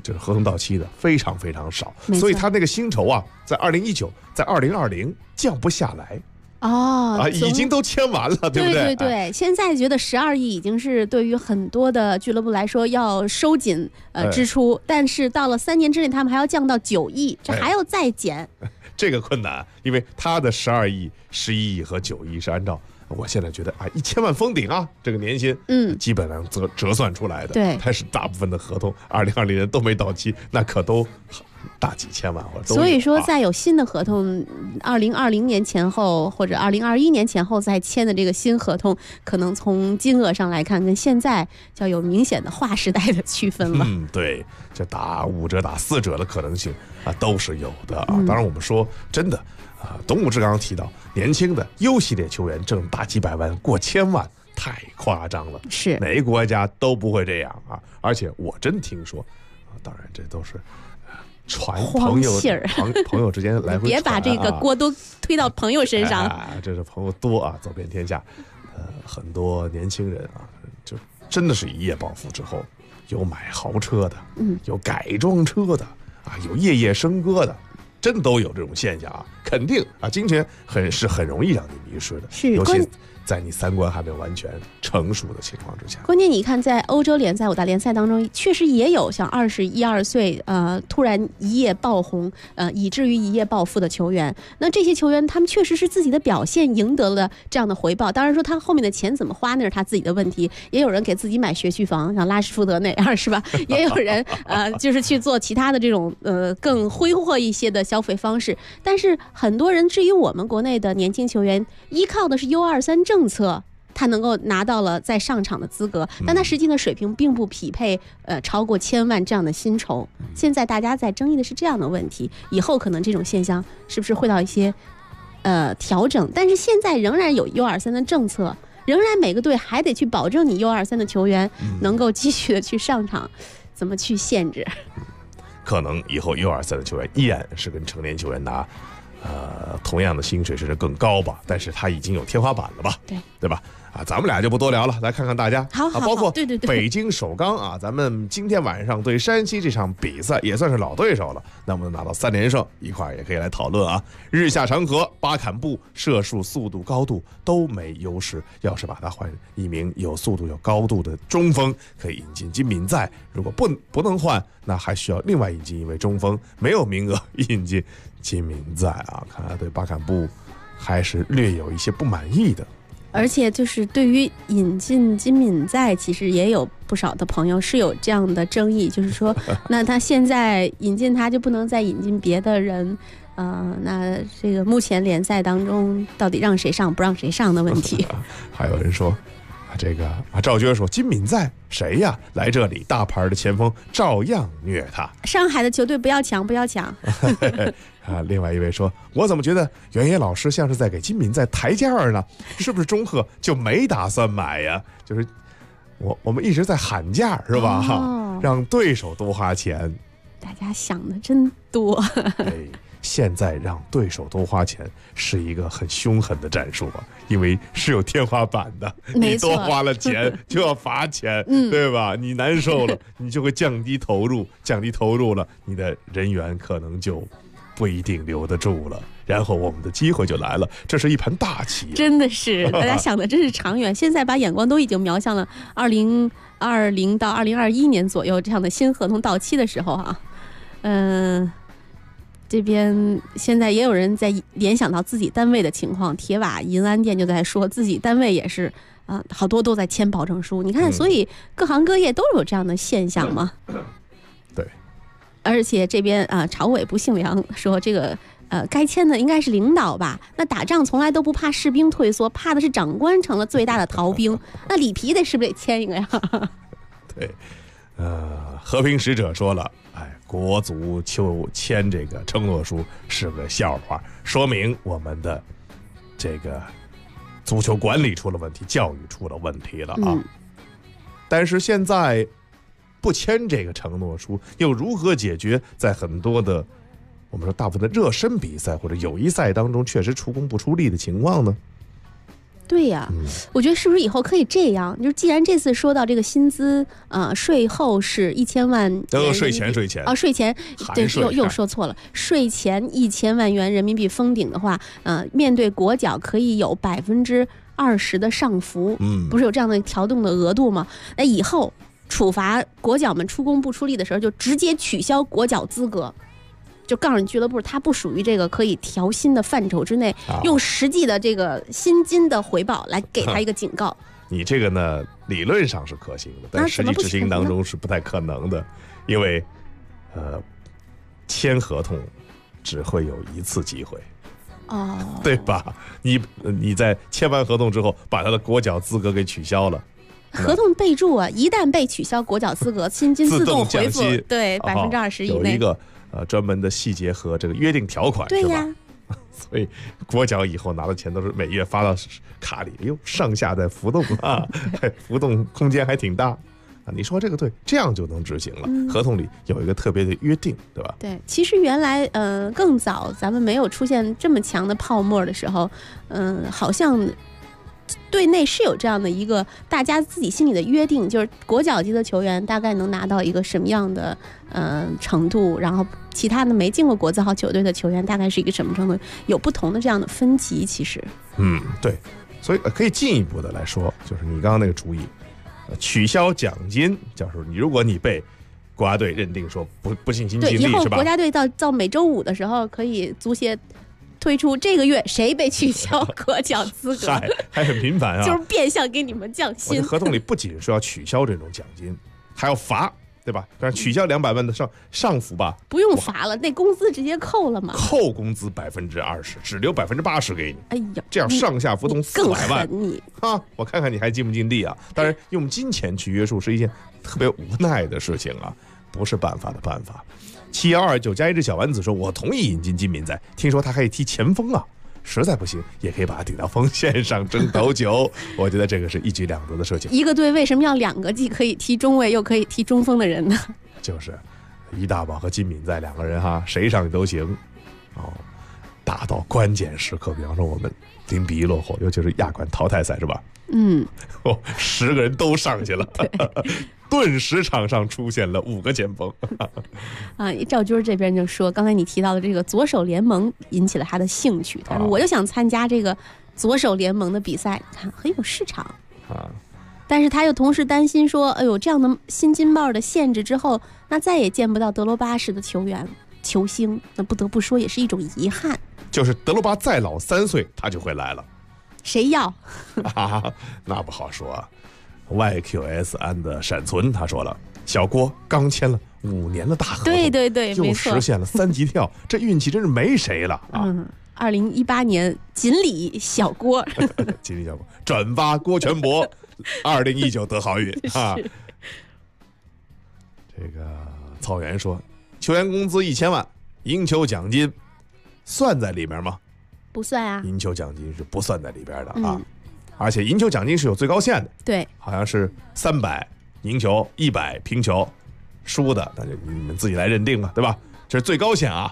这合同到期的非常非常少，所以他那个薪酬啊，在2019、在2020降不下来。已经都签完了，对不对？ 对，现在觉得12亿已经是对于很多的俱乐部来说要收紧支出，但是到了3年之内，他们还要降到9亿，这还要再减。 这个困难，因为他的12亿、11亿和9亿是按照我现在觉得1000万封顶啊，这个年薪，基本上折算出来的。 对， 但是大部分的合同2020年都没到期，那可都大几千万或者都有。 所以说，再有新的合同，2020年前后或者2021年前后再签的这个新合同，可能从金额上来看，跟现在就有明显的划时代的区分了。 对，这打5折、打4折的可能性都是有的啊。当然，我们说真的董武志刚刚提到，年轻的优系列球员挣大几百万、过1000万，太夸张了。 是哪个国家都不会这样啊！而且我真听说，当然这都是。朋友之间来回传， 别把这个锅都推到朋友身上。 这是朋友多啊，走遍天下。很多年轻人啊，就真的是一夜暴富之后，有买豪车的，有改装车的有夜夜笙歌的，真都有这种现象啊。肯定金钱是很容易让你迷失的，尤其在你3观还没有完全成熟的情况之下。 关键你看，在欧洲联赛5大联赛当中，确实也有像21、22岁突然一夜爆红，以至于一夜暴富的球员。那这些球员他们确实是自己的表现赢得了这样的回报。当然说他后面的钱怎么花那是他自己的问题。也有人给自己买学区房，像拉什福德那样是吧？也有人就是去做其他的这种更挥霍一些的消费方式。但是很多人至于我们国内的年轻球员，依靠的是 U23 政策，他能够拿到了再上场的资格，但他实际的水平并不匹配超过1000万这样的薪酬。现在大家在争议的是这样的问题，以后可能这种现象是不是会到一些调整？但是现在仍然有 U23 的政策，仍然每个队还得去保证你 U23 的球员能够继续的去上场，怎么去限制？ 可能以后 U23 的球员依然是跟成年球员拿同样的薪水甚至更高吧，但是他已经有天花板了吧？对吧？咱们俩就不多聊了，来看看大家。 好， 包括对北京首钢咱们今天晚上对山西这场比赛也算是老对手了，那么拿到3连胜，一块也可以来讨论啊。日下长河、巴坎布射术、速度、高度都没优势，要是把它换一名有速度有高度的中锋，可以引进金敏在。如果不能换，那还需要另外引进一位中锋，没有名额引进金敏在啊。看来对巴坎布还是略有一些不满意的。 而且就是对于引进金敏在，其实也有不少的朋友是有这样的争议，就是说那他现在引进他就不能再引进别的人，那这个目前联赛当中到底让谁上不让谁上的问题。 还有人说这个赵娟说金敏在谁呀？来这里大牌的前锋照样虐他。 上海的球队不要抢，不要抢。 另外一位说，我怎么觉得袁野老师像是在给金敏在抬价呢？是不是中赫就没打算买呀？就是我们一直在喊价是吧？让对手多花钱。 大家想的真多。 现在让对手多花钱是一个很凶狠的战术吧，因为是有天花板的，你多花了钱就要罚钱，对吧？你难受了，你就会降低投入，降低投入了，你的人员可能就不一定留得住了，然后我们的机会就来了。这是一盘大棋， 真的是大家想的真是长远。现在把眼光都已经瞄向了2020到2021年左右这样的新合同到期的时候啊，这边现在也有人在联想到自己单位的情况，铁瓦银安店就在说自己单位也是好多都在签保证书。你看，所以各行各业都有这样的现象嘛。 对。 而且这边朝委不姓梁说这个该签的应该是领导吧？那打仗从来都不怕士兵退缩，怕的是长官成了最大的逃兵。那里皮是不是得签一个呀？ 对，和平使者说了。国足签这个承诺书是个笑话，说明我们的这个足球管理出了问题，教育出了问题了啊。但是现在不签这个承诺书，又如何解决在很多的我们说大部分的热身比赛或者友谊赛当中确实出工不出力的情况呢？ 对呀，我觉得是不是以后可以这样？就是既然这次说到这个薪资，税后是1000万， 税前税前，对，又说错了，税前1000万元人民币封顶的话，面对国缴可以有20%的上浮，不是有这样的调动的额度吗？那以后处罚国脚们出工不出力的时候，就直接取消国脚资格。就告诉你俱乐部它不属于这个可以调薪的范畴之内，用实际的这个薪金的回报来给他一个警告。 你这个呢，理论上是可行的，但实际执行当中是不太可能的，因为签合同只会有一次机会。对吧？你在签完合同之后，把他的国脚资格给取消了。 合同备注啊，一旦被取消国脚资格，薪金自动回复对20%以内。 有一个专门的细节和这个约定条款， 对呀。 所以国脚以后拿的钱都是每月发到卡里，上下在浮动啊，浮动空间还挺大啊。你说这个对，这样就能执行了。合同里有一个特别的约定，对吧？ 对，其实原来更早咱们没有出现这么强的泡沫的时候，好像队内是有这样的一个大家自己心里的约定，就是国脚级的球员大概能拿到一个什么样的程度，然后其他的没进过国字号球队的球员大概是一个什么程度，有不同的这样的分级。其实对，所以可以进一步的来说，就是你刚刚那个主意，取消奖金，就是如果你被国家队认定说不尽心尽力， 对，以后是吧？ 国家队到每周5的时候可以足协推出这个月谁被取消国脚资格， 还很频繁啊， 就是变相给你们降薪。 合同里不仅是要取消这种奖金，还要罚，对吧？但是取消200万的上浮吧， 不用罚了，那工资直接扣了嘛， 扣工资20%，只留80%给你。 哎呀， 这样上下浮动400万， 你啊，我看看你还尽不尽力啊？当然，用金钱去约束是一件特别无奈的事情啊，不是办法的办法。7129加一只小丸子说：“我同意引进金敏在，听说他可以踢前锋啊，实在不行也可以把他顶到锋线上争头球。我觉得这个是一举两得的事情。 一个队为什么要2个既可以踢中卫又可以踢中锋的人呢？ 就是于大宝和金敏在2个人哈，谁上去都行。打到关键时刻，比方说我们0比1落后，尤其是亚冠淘汰赛是吧？10个人都上去了。”顿时场上出现了5个前锋赵军这边就说，刚才你提到的这个左手联盟引起了他的兴趣，他说我就想参加这个左手联盟的比赛，看很有市场但是他又同时担心说，哎呦，这样的新京报的限制之后，那再也见不到德罗巴式的球星，那不得不说也是一种遗憾。 就是德罗巴再老3岁他就会来了， 谁要那不好说啊。YQS 安的闪存他说了，小郭刚签了5年的大合同， 对， 又实现了3级跳，这运气真是没谁了啊 ！2018年锦鲤小郭锦鲤小郭转发郭全博2019得好运啊！这个草原说，球员工资1000万，赢球奖金算在里面吗？ 不算啊， 赢球奖金是不算在里边的啊。而且赢球奖金是有最高限的， 对， 好像是300赢球，100平球，输的那就你们自己来认定吧，对吧？这是最高限啊。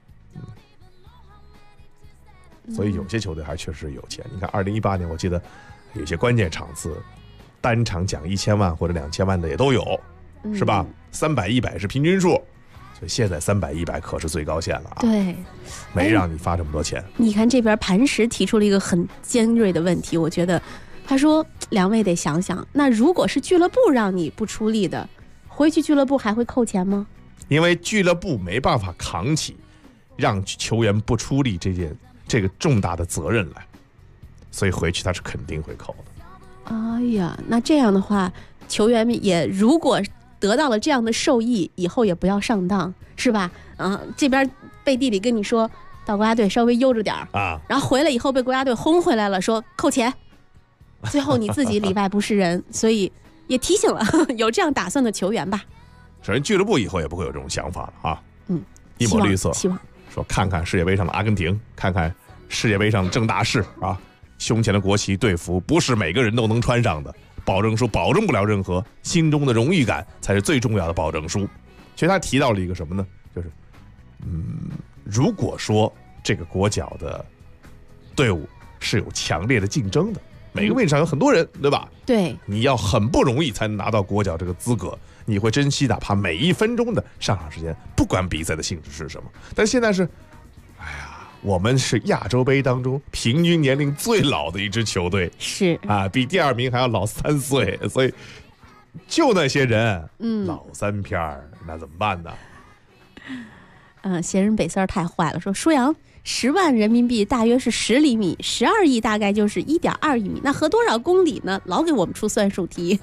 所以有些球队还确实有钱。你看2018年，我记得有些关键场次，单场奖1000万或者2000万的也都有，是吧？300、100是平均数。所以现在300、100可是最高限了啊！ 对， 没让你发这么多钱。 你看这边磐石提出了一个很尖锐的问题，我觉得他说2位得想想，那如果是俱乐部让你不出力的，回去俱乐部还会扣钱吗？ 因为俱乐部没办法扛起让球员不出力这个重大的责任来，所以回去他是肯定会扣的。 哎呀，那这样的话，球员们也如果得到了这样的受益，以后也不要上当，是吧？这边背地里跟你说到国家队稍微悠着点啊，然后回来以后被国家队轰回来了，说扣钱，最后你自己里外不是人，所以也提醒了有这样打算的球员吧。 首先，俱乐部以后也不会有这种想法了啊。一抹绿色， 希望说看看世界杯上的阿根廷，看看世界杯上的郑大世啊，胸前的国旗队服不是每个人都能穿上的。保证书保证不了任何，心中的荣誉感才是最重要的保证书。其实他提到了一个什么呢？就是如果说这个国脚的队伍是有强烈的竞争的， 每个位置上有很多人，对吧？ 对， 你要很不容易才能拿到国脚这个资格，你会珍惜哪怕每1分钟的上场时间，不管比赛的性质是什么。但现在是，我们是亚洲杯当中平均年龄最老的一支球队， 是啊，比第2名还要老3岁，所以就那些人，老3片儿，那怎么办呢？ 闲人北三太坏了，说舒阳10万人民币大约是10厘米，12亿大概就是1.2亿米，那合多少公里呢？老给我们出算术题。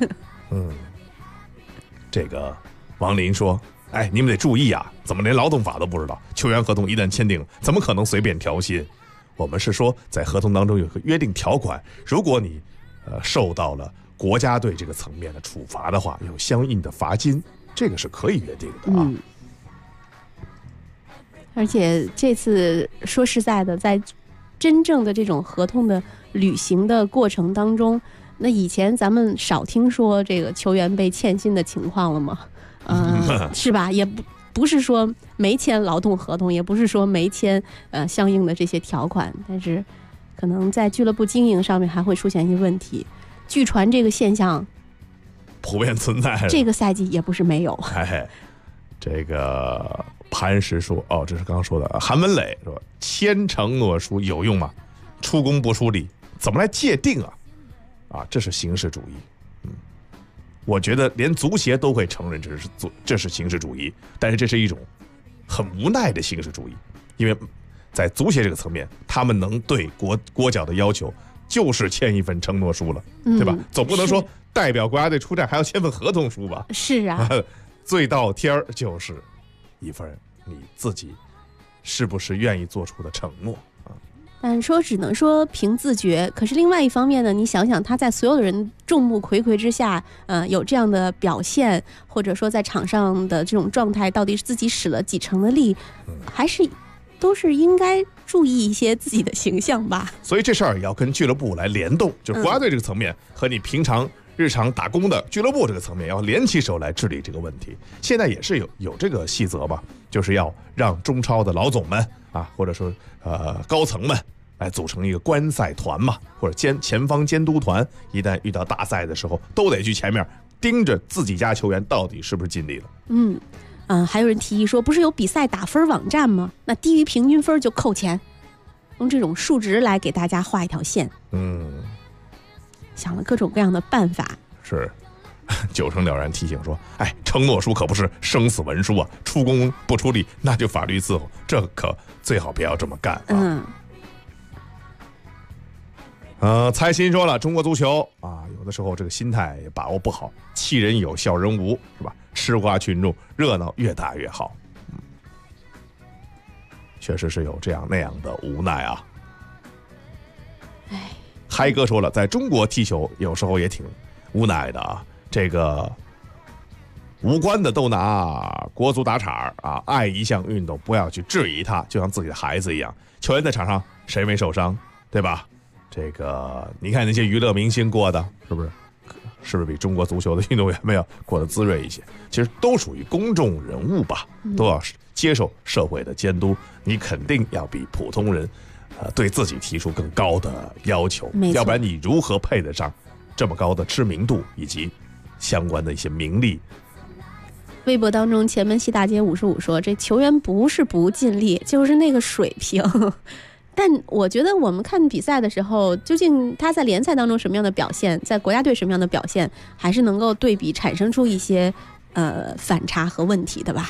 这个王林说，哎，你们得注意啊，怎么连劳动法都不知道？球员合同一旦签订，怎么可能随便调薪？我们是说，在合同当中有个约定条款，如果你受到了国家队这个层面的处罚的话，有相应的罚金，这个是可以约定的啊。 而且这次说实在的，在真正的这种合同的履行的过程当中，那以前咱们少听说这个球员被欠薪的情况了吗？是吧？也不是说没签劳动合同，也不是说没签相应的这些条款，但是可能在俱乐部经营上面还会出现一些问题。据传这个现象普遍存在， 这个赛季也不是没有。 这个潘石说，这是刚刚说的韩文磊说，签承诺书有用吗？出工不出力，怎么来界定啊？这是形式主义。我觉得连足协都会承认这是形式主义，但是这是一种很无奈的形式主义，因为在足协这个层面，他们能对国脚的要求就是签一份承诺书了，对吧？总不能说代表国家队出战还要签份合同书吧？ 是啊。 最到天儿就是一份你自己是不是愿意做出的承诺啊？ 但说只能说凭自觉，可是另外一方面呢，你想想他在所有的人众目睽睽之下，有这样的表现，或者说在场上的这种状态，到底是自己使了几成的力，还是都是应该注意一些自己的形象吧？ 所以这事儿也要跟俱乐部来联动，就是国家队这个层面和你平常日常打工的俱乐部这个层面要联起手来治理这个问题。现在也是有这个细则吧，就是要让中超的老总们啊，或者说高层们来组成一个观赛团嘛，或者前方监督团，一旦遇到大赛的时候，都得去前面盯着自己家球员到底是不是尽力了。 还有人提议说，不是有比赛打分网站吗？那低于平均分就扣钱，用这种数值来给大家画一条线。想了各种各样的办法。 是九成了然提醒说，承诺书可不是生死文书啊，出工不出力那就法律伺候，这可最好不要这么干啊。蔡鑫说了，中国足球啊，有的时候这个心态也把握不好，气人有笑人无，是吧？吃瓜群众，热闹越大越好。确实是有这样那样的无奈啊。嗨哥说了，在中国踢球有时候也挺无奈的啊，这个无关的都拿国足打岔啊，爱一项运动不要去质疑它，就像自己的孩子一样。球员在场上谁没受伤，对吧？这个你看那些娱乐明星过的是不是比中国足球的运动员们要过得滋润一些？其实都属于公众人物吧，都要接受社会的监督，你肯定要比普通人对自己提出更高的要求，要不然你如何配得上这么高的知名度以及相关的一些名利？ 微博当中前门西大街55说，这球员不是不尽力，就是那个水平。但我觉得我们看比赛的时候，究竟他在联赛当中什么样的表现，在国家队什么样的表现，还是能够对比产生出一些反差和问题的吧。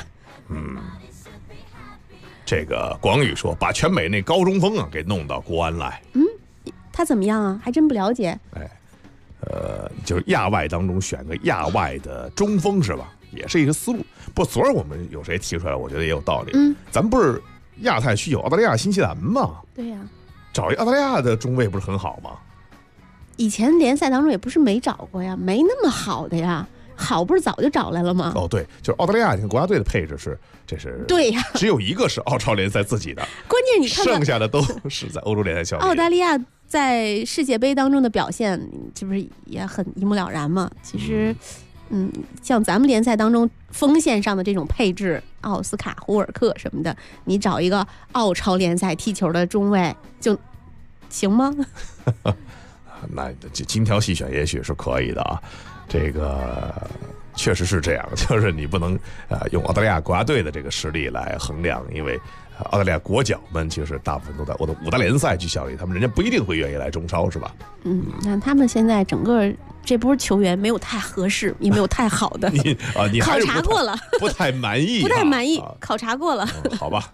这个广宇说，把全美那高中锋给弄到国安来。 他怎么样啊？还真不了解。 就是亚外当中选个亚外的中锋是吧？也是一个思路。不，昨儿我们有谁提出来，我觉得也有道理。咱不是亚太区有澳大利亚、新西兰吗？ 对呀， 找一澳大利亚的中卫不是很好吗？ 以前联赛当中也不是没找过呀，没那么好的呀。好不是早就找来了吗？ 对，就是澳大利亚，你看国家队的配置这是对呀， 只有一个是澳超联赛自己的， 关键你看剩下的都是在欧洲联赛效力。 澳大利亚在世界杯当中的表现，这不是也很一目了然吗？其实，像咱们联赛当中锋线上的这种配置，奥斯卡、胡尔克什么的，你找一个澳超联赛踢球的中卫就行吗？ 那这精挑细选也许是可以的啊，这个确实是这样，就是你不能用澳大利亚国家队的这个实力来衡量，因为澳大利亚国脚们其实大部分都在五大联赛去效力，他们人家不一定会愿意来中超，是吧？ 那他们现在整个这波球员没有太合适，也没有太好的， 你还是考察过了， 不太满意， 不太满意，考察过了， 好吧，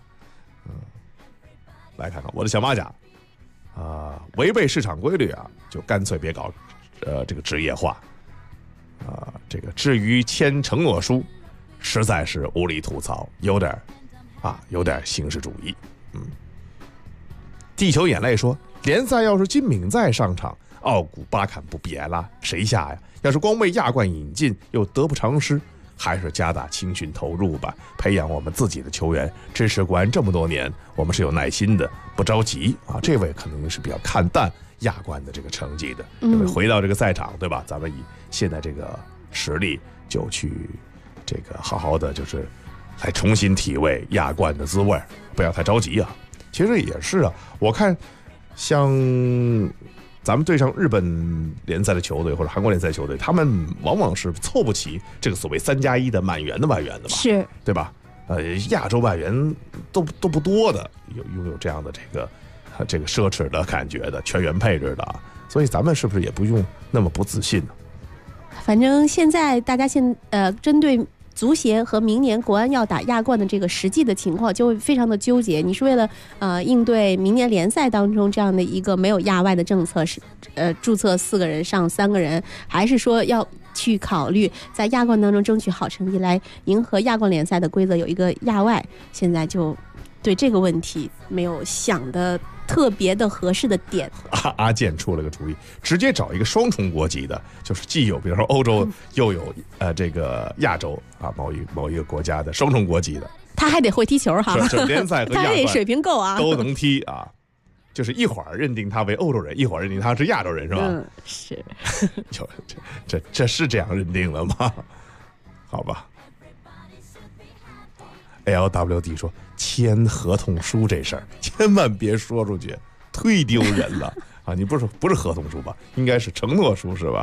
来看看我的小马甲。违背市场规律啊，就干脆别搞这个职业化这个至于签承诺书，实在是无力吐槽，有点形式主义。地球眼泪说，联赛要是金敏在上场，奥古巴坎不别了，谁下呀？要是光为亚冠引进又得不偿失，还是加大青训投入吧，培养我们自己的球员。支持国安这么多年，我们是有耐心的，不着急啊。这位可能是比较看淡亚冠的这个成绩的，因为回到这个赛场，对吧？咱们以现在这个实力，就去这个好好的，就是来重新体味亚冠的滋味，不要太着急啊。其实也是啊，我看像咱们对上日本联赛的球队或者韩国联赛球队，他们往往是凑不齐这个所谓3+1的满员的外援的吧？ 是， 对吧？亚洲外援都不多的，拥有这样的这个奢侈的感觉的全员配置的啊，所以咱们是不是也不用那么不自信呢？ 反正现在大家针对足协和明年国安要打亚冠的这个实际的情况，就会非常的纠结。你是为了应对明年联赛当中这样的一个没有亚外的政策，是注册4个人上3个人，还是说要去考虑在亚冠当中争取好成绩，来迎合亚冠联赛的规则，有一个亚外？现在就对这个问题没有想的特别的合适的点。 阿健出了个主意，直接找一个双重国籍的，就是既有比如说欧洲又有这个亚洲啊某一个国家的双重国籍的， 他还得会踢球哈， 这联赛和亚冠他还得水平够啊， 都能踢啊，就是一会儿认定他为欧洲人，一会儿认定他是亚洲人，是吧？ 是， 这是这样认定的吗？好吧。LWD 说，签合同书这事儿千万别说出去，忒丢人了啊！你不是合同书吧？应该是承诺书是吧？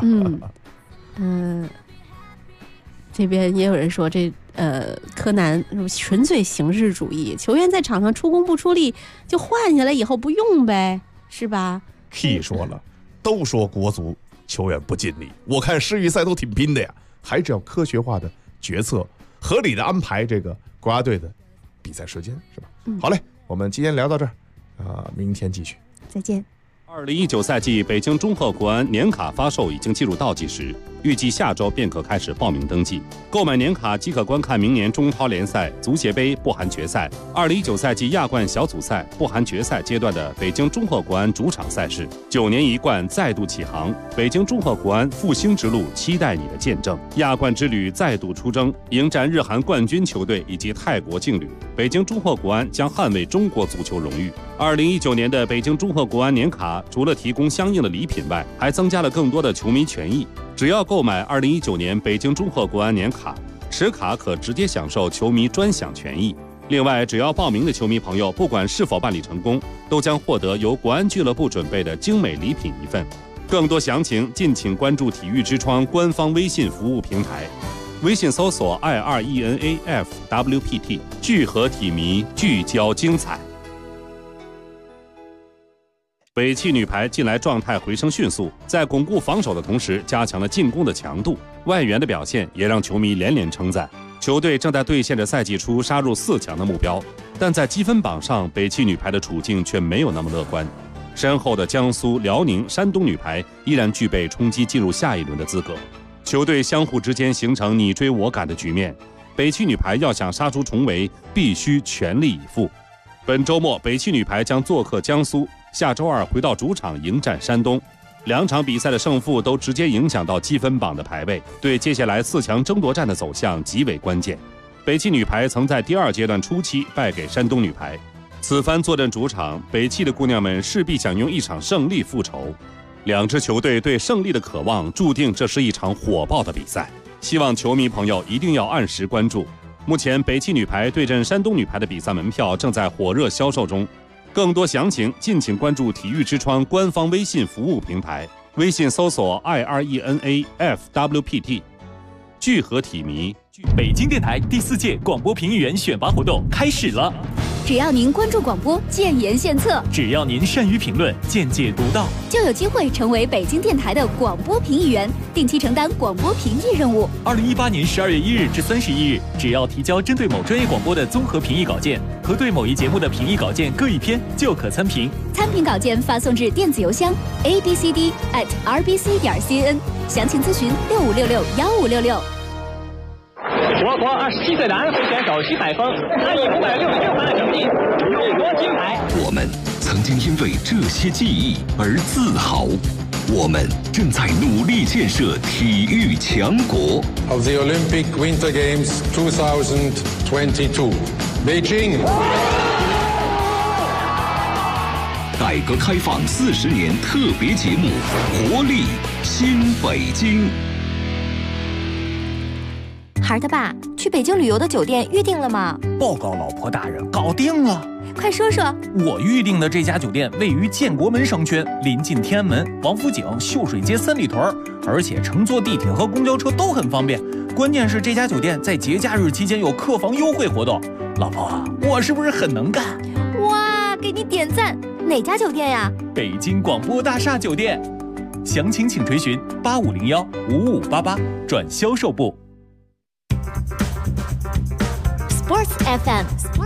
这边也有人说柯南纯粹形式主义，球员在场上出工不出力，就换下来以后不用呗，是吧 ？Key 说了，都说国足球员不尽力，我看世预赛都挺拼的呀，还是要科学化的决策，合理的安排这个国家队的比赛时间，是吧？好嘞，我们今天聊到这儿，明天继续， 再见。 2019赛季北京中赫国安年卡发售已经进入倒计时，预计下周便可开始报名登记。购买年卡即可观看明年中超联赛、足协杯不含决赛、2019赛季亚冠小组赛不含决赛阶段的北京中赫国安主场赛事。9年一冠再度起航，北京中赫国安复兴之路期待你的见证。亚冠之旅再度出征，迎战日韩冠军球队以及泰国劲旅。北京中赫国安将捍卫中国足球荣誉。2019年的北京中赫国安年卡除了提供相应的礼品外，还增加了更多的球迷权益。只要购买2019年北京中赫国安年卡，持卡可直接享受球迷专享权益。另外，只要报名的球迷朋友，不管是否办理成功，都将获得由国安俱乐部准备的精美礼品1份。更多详情，敬请关注体育之窗官方微信服务平台，微信搜索 IRENAFWPT， 聚合体迷，聚焦精彩。北汽女排近来状态回升迅速，在巩固防守的同时，加强了进攻的强度，外援的表现也让球迷连连称赞。球队正在兑现着赛季初杀入4强的目标，但在积分榜上，北汽女排的处境却没有那么乐观。身后的江苏、辽宁、山东女排依然具备冲击进入下一轮的资格，球队相互之间形成你追我赶的局面。北汽女排要想杀出重围，必须全力以赴。本周末，北汽女排将做客江苏，下周2回到主场迎战山东。2场比赛的胜负都直接影响到积分榜的排位，对接下来4强争夺战的走向极为关键。北汽女排曾在第2阶段初期败给山东女排，此番坐镇主场，北汽的姑娘们势必想用一场胜利复仇。2支球队对胜利的渴望，注定这是一场火爆的比赛。希望球迷朋友一定要按时关注。目前，北汽女排对阵山东女排的比赛门票正在火热销售中。更多详情，敬请关注体育之窗官方微信服务平台， 微信搜索 IRENAFWPT， 聚合体迷。 北京电台第4届广播评议员选拔活动开始了。 只要您关注广播，建言献策； 只要您善于评论，见解独到， 就有机会成为北京电台的广播评议员，定期承担广播评议任务。 2018年12月1日至31日，只要提交针对某专业广播的综合评议稿件和对某一节目的评议稿件各1篇，就可参评。 参评稿件发送至电子邮箱 abcd@rbc.cn， 详情咨询65661566。 我国27岁男会选手徐海峰，他以566分的成绩荣获金牌。 我们曾经因为这些记忆而自豪，我们正在努力建设体育强国。 Of the Olympic Winter Games 2022, Beijing。 改革开放40年特别节目《活力新北京》。 孩儿他爸，去北京旅游的酒店预定了吗？ 报告老婆大人，搞定了。 快说说。 我预定的这家酒店位于建国门商圈，临近天安门、王府井、秀水街三里屯，而且乘坐地铁和公交车都很方便。关键是这家酒店在节假日期间有客房优惠活动。老婆，我是不是很能干？ 哇，给你点赞！哪家酒店呀？ 北京广播大厦酒店。详情请垂询8501-5588转销售部。 Sports FM。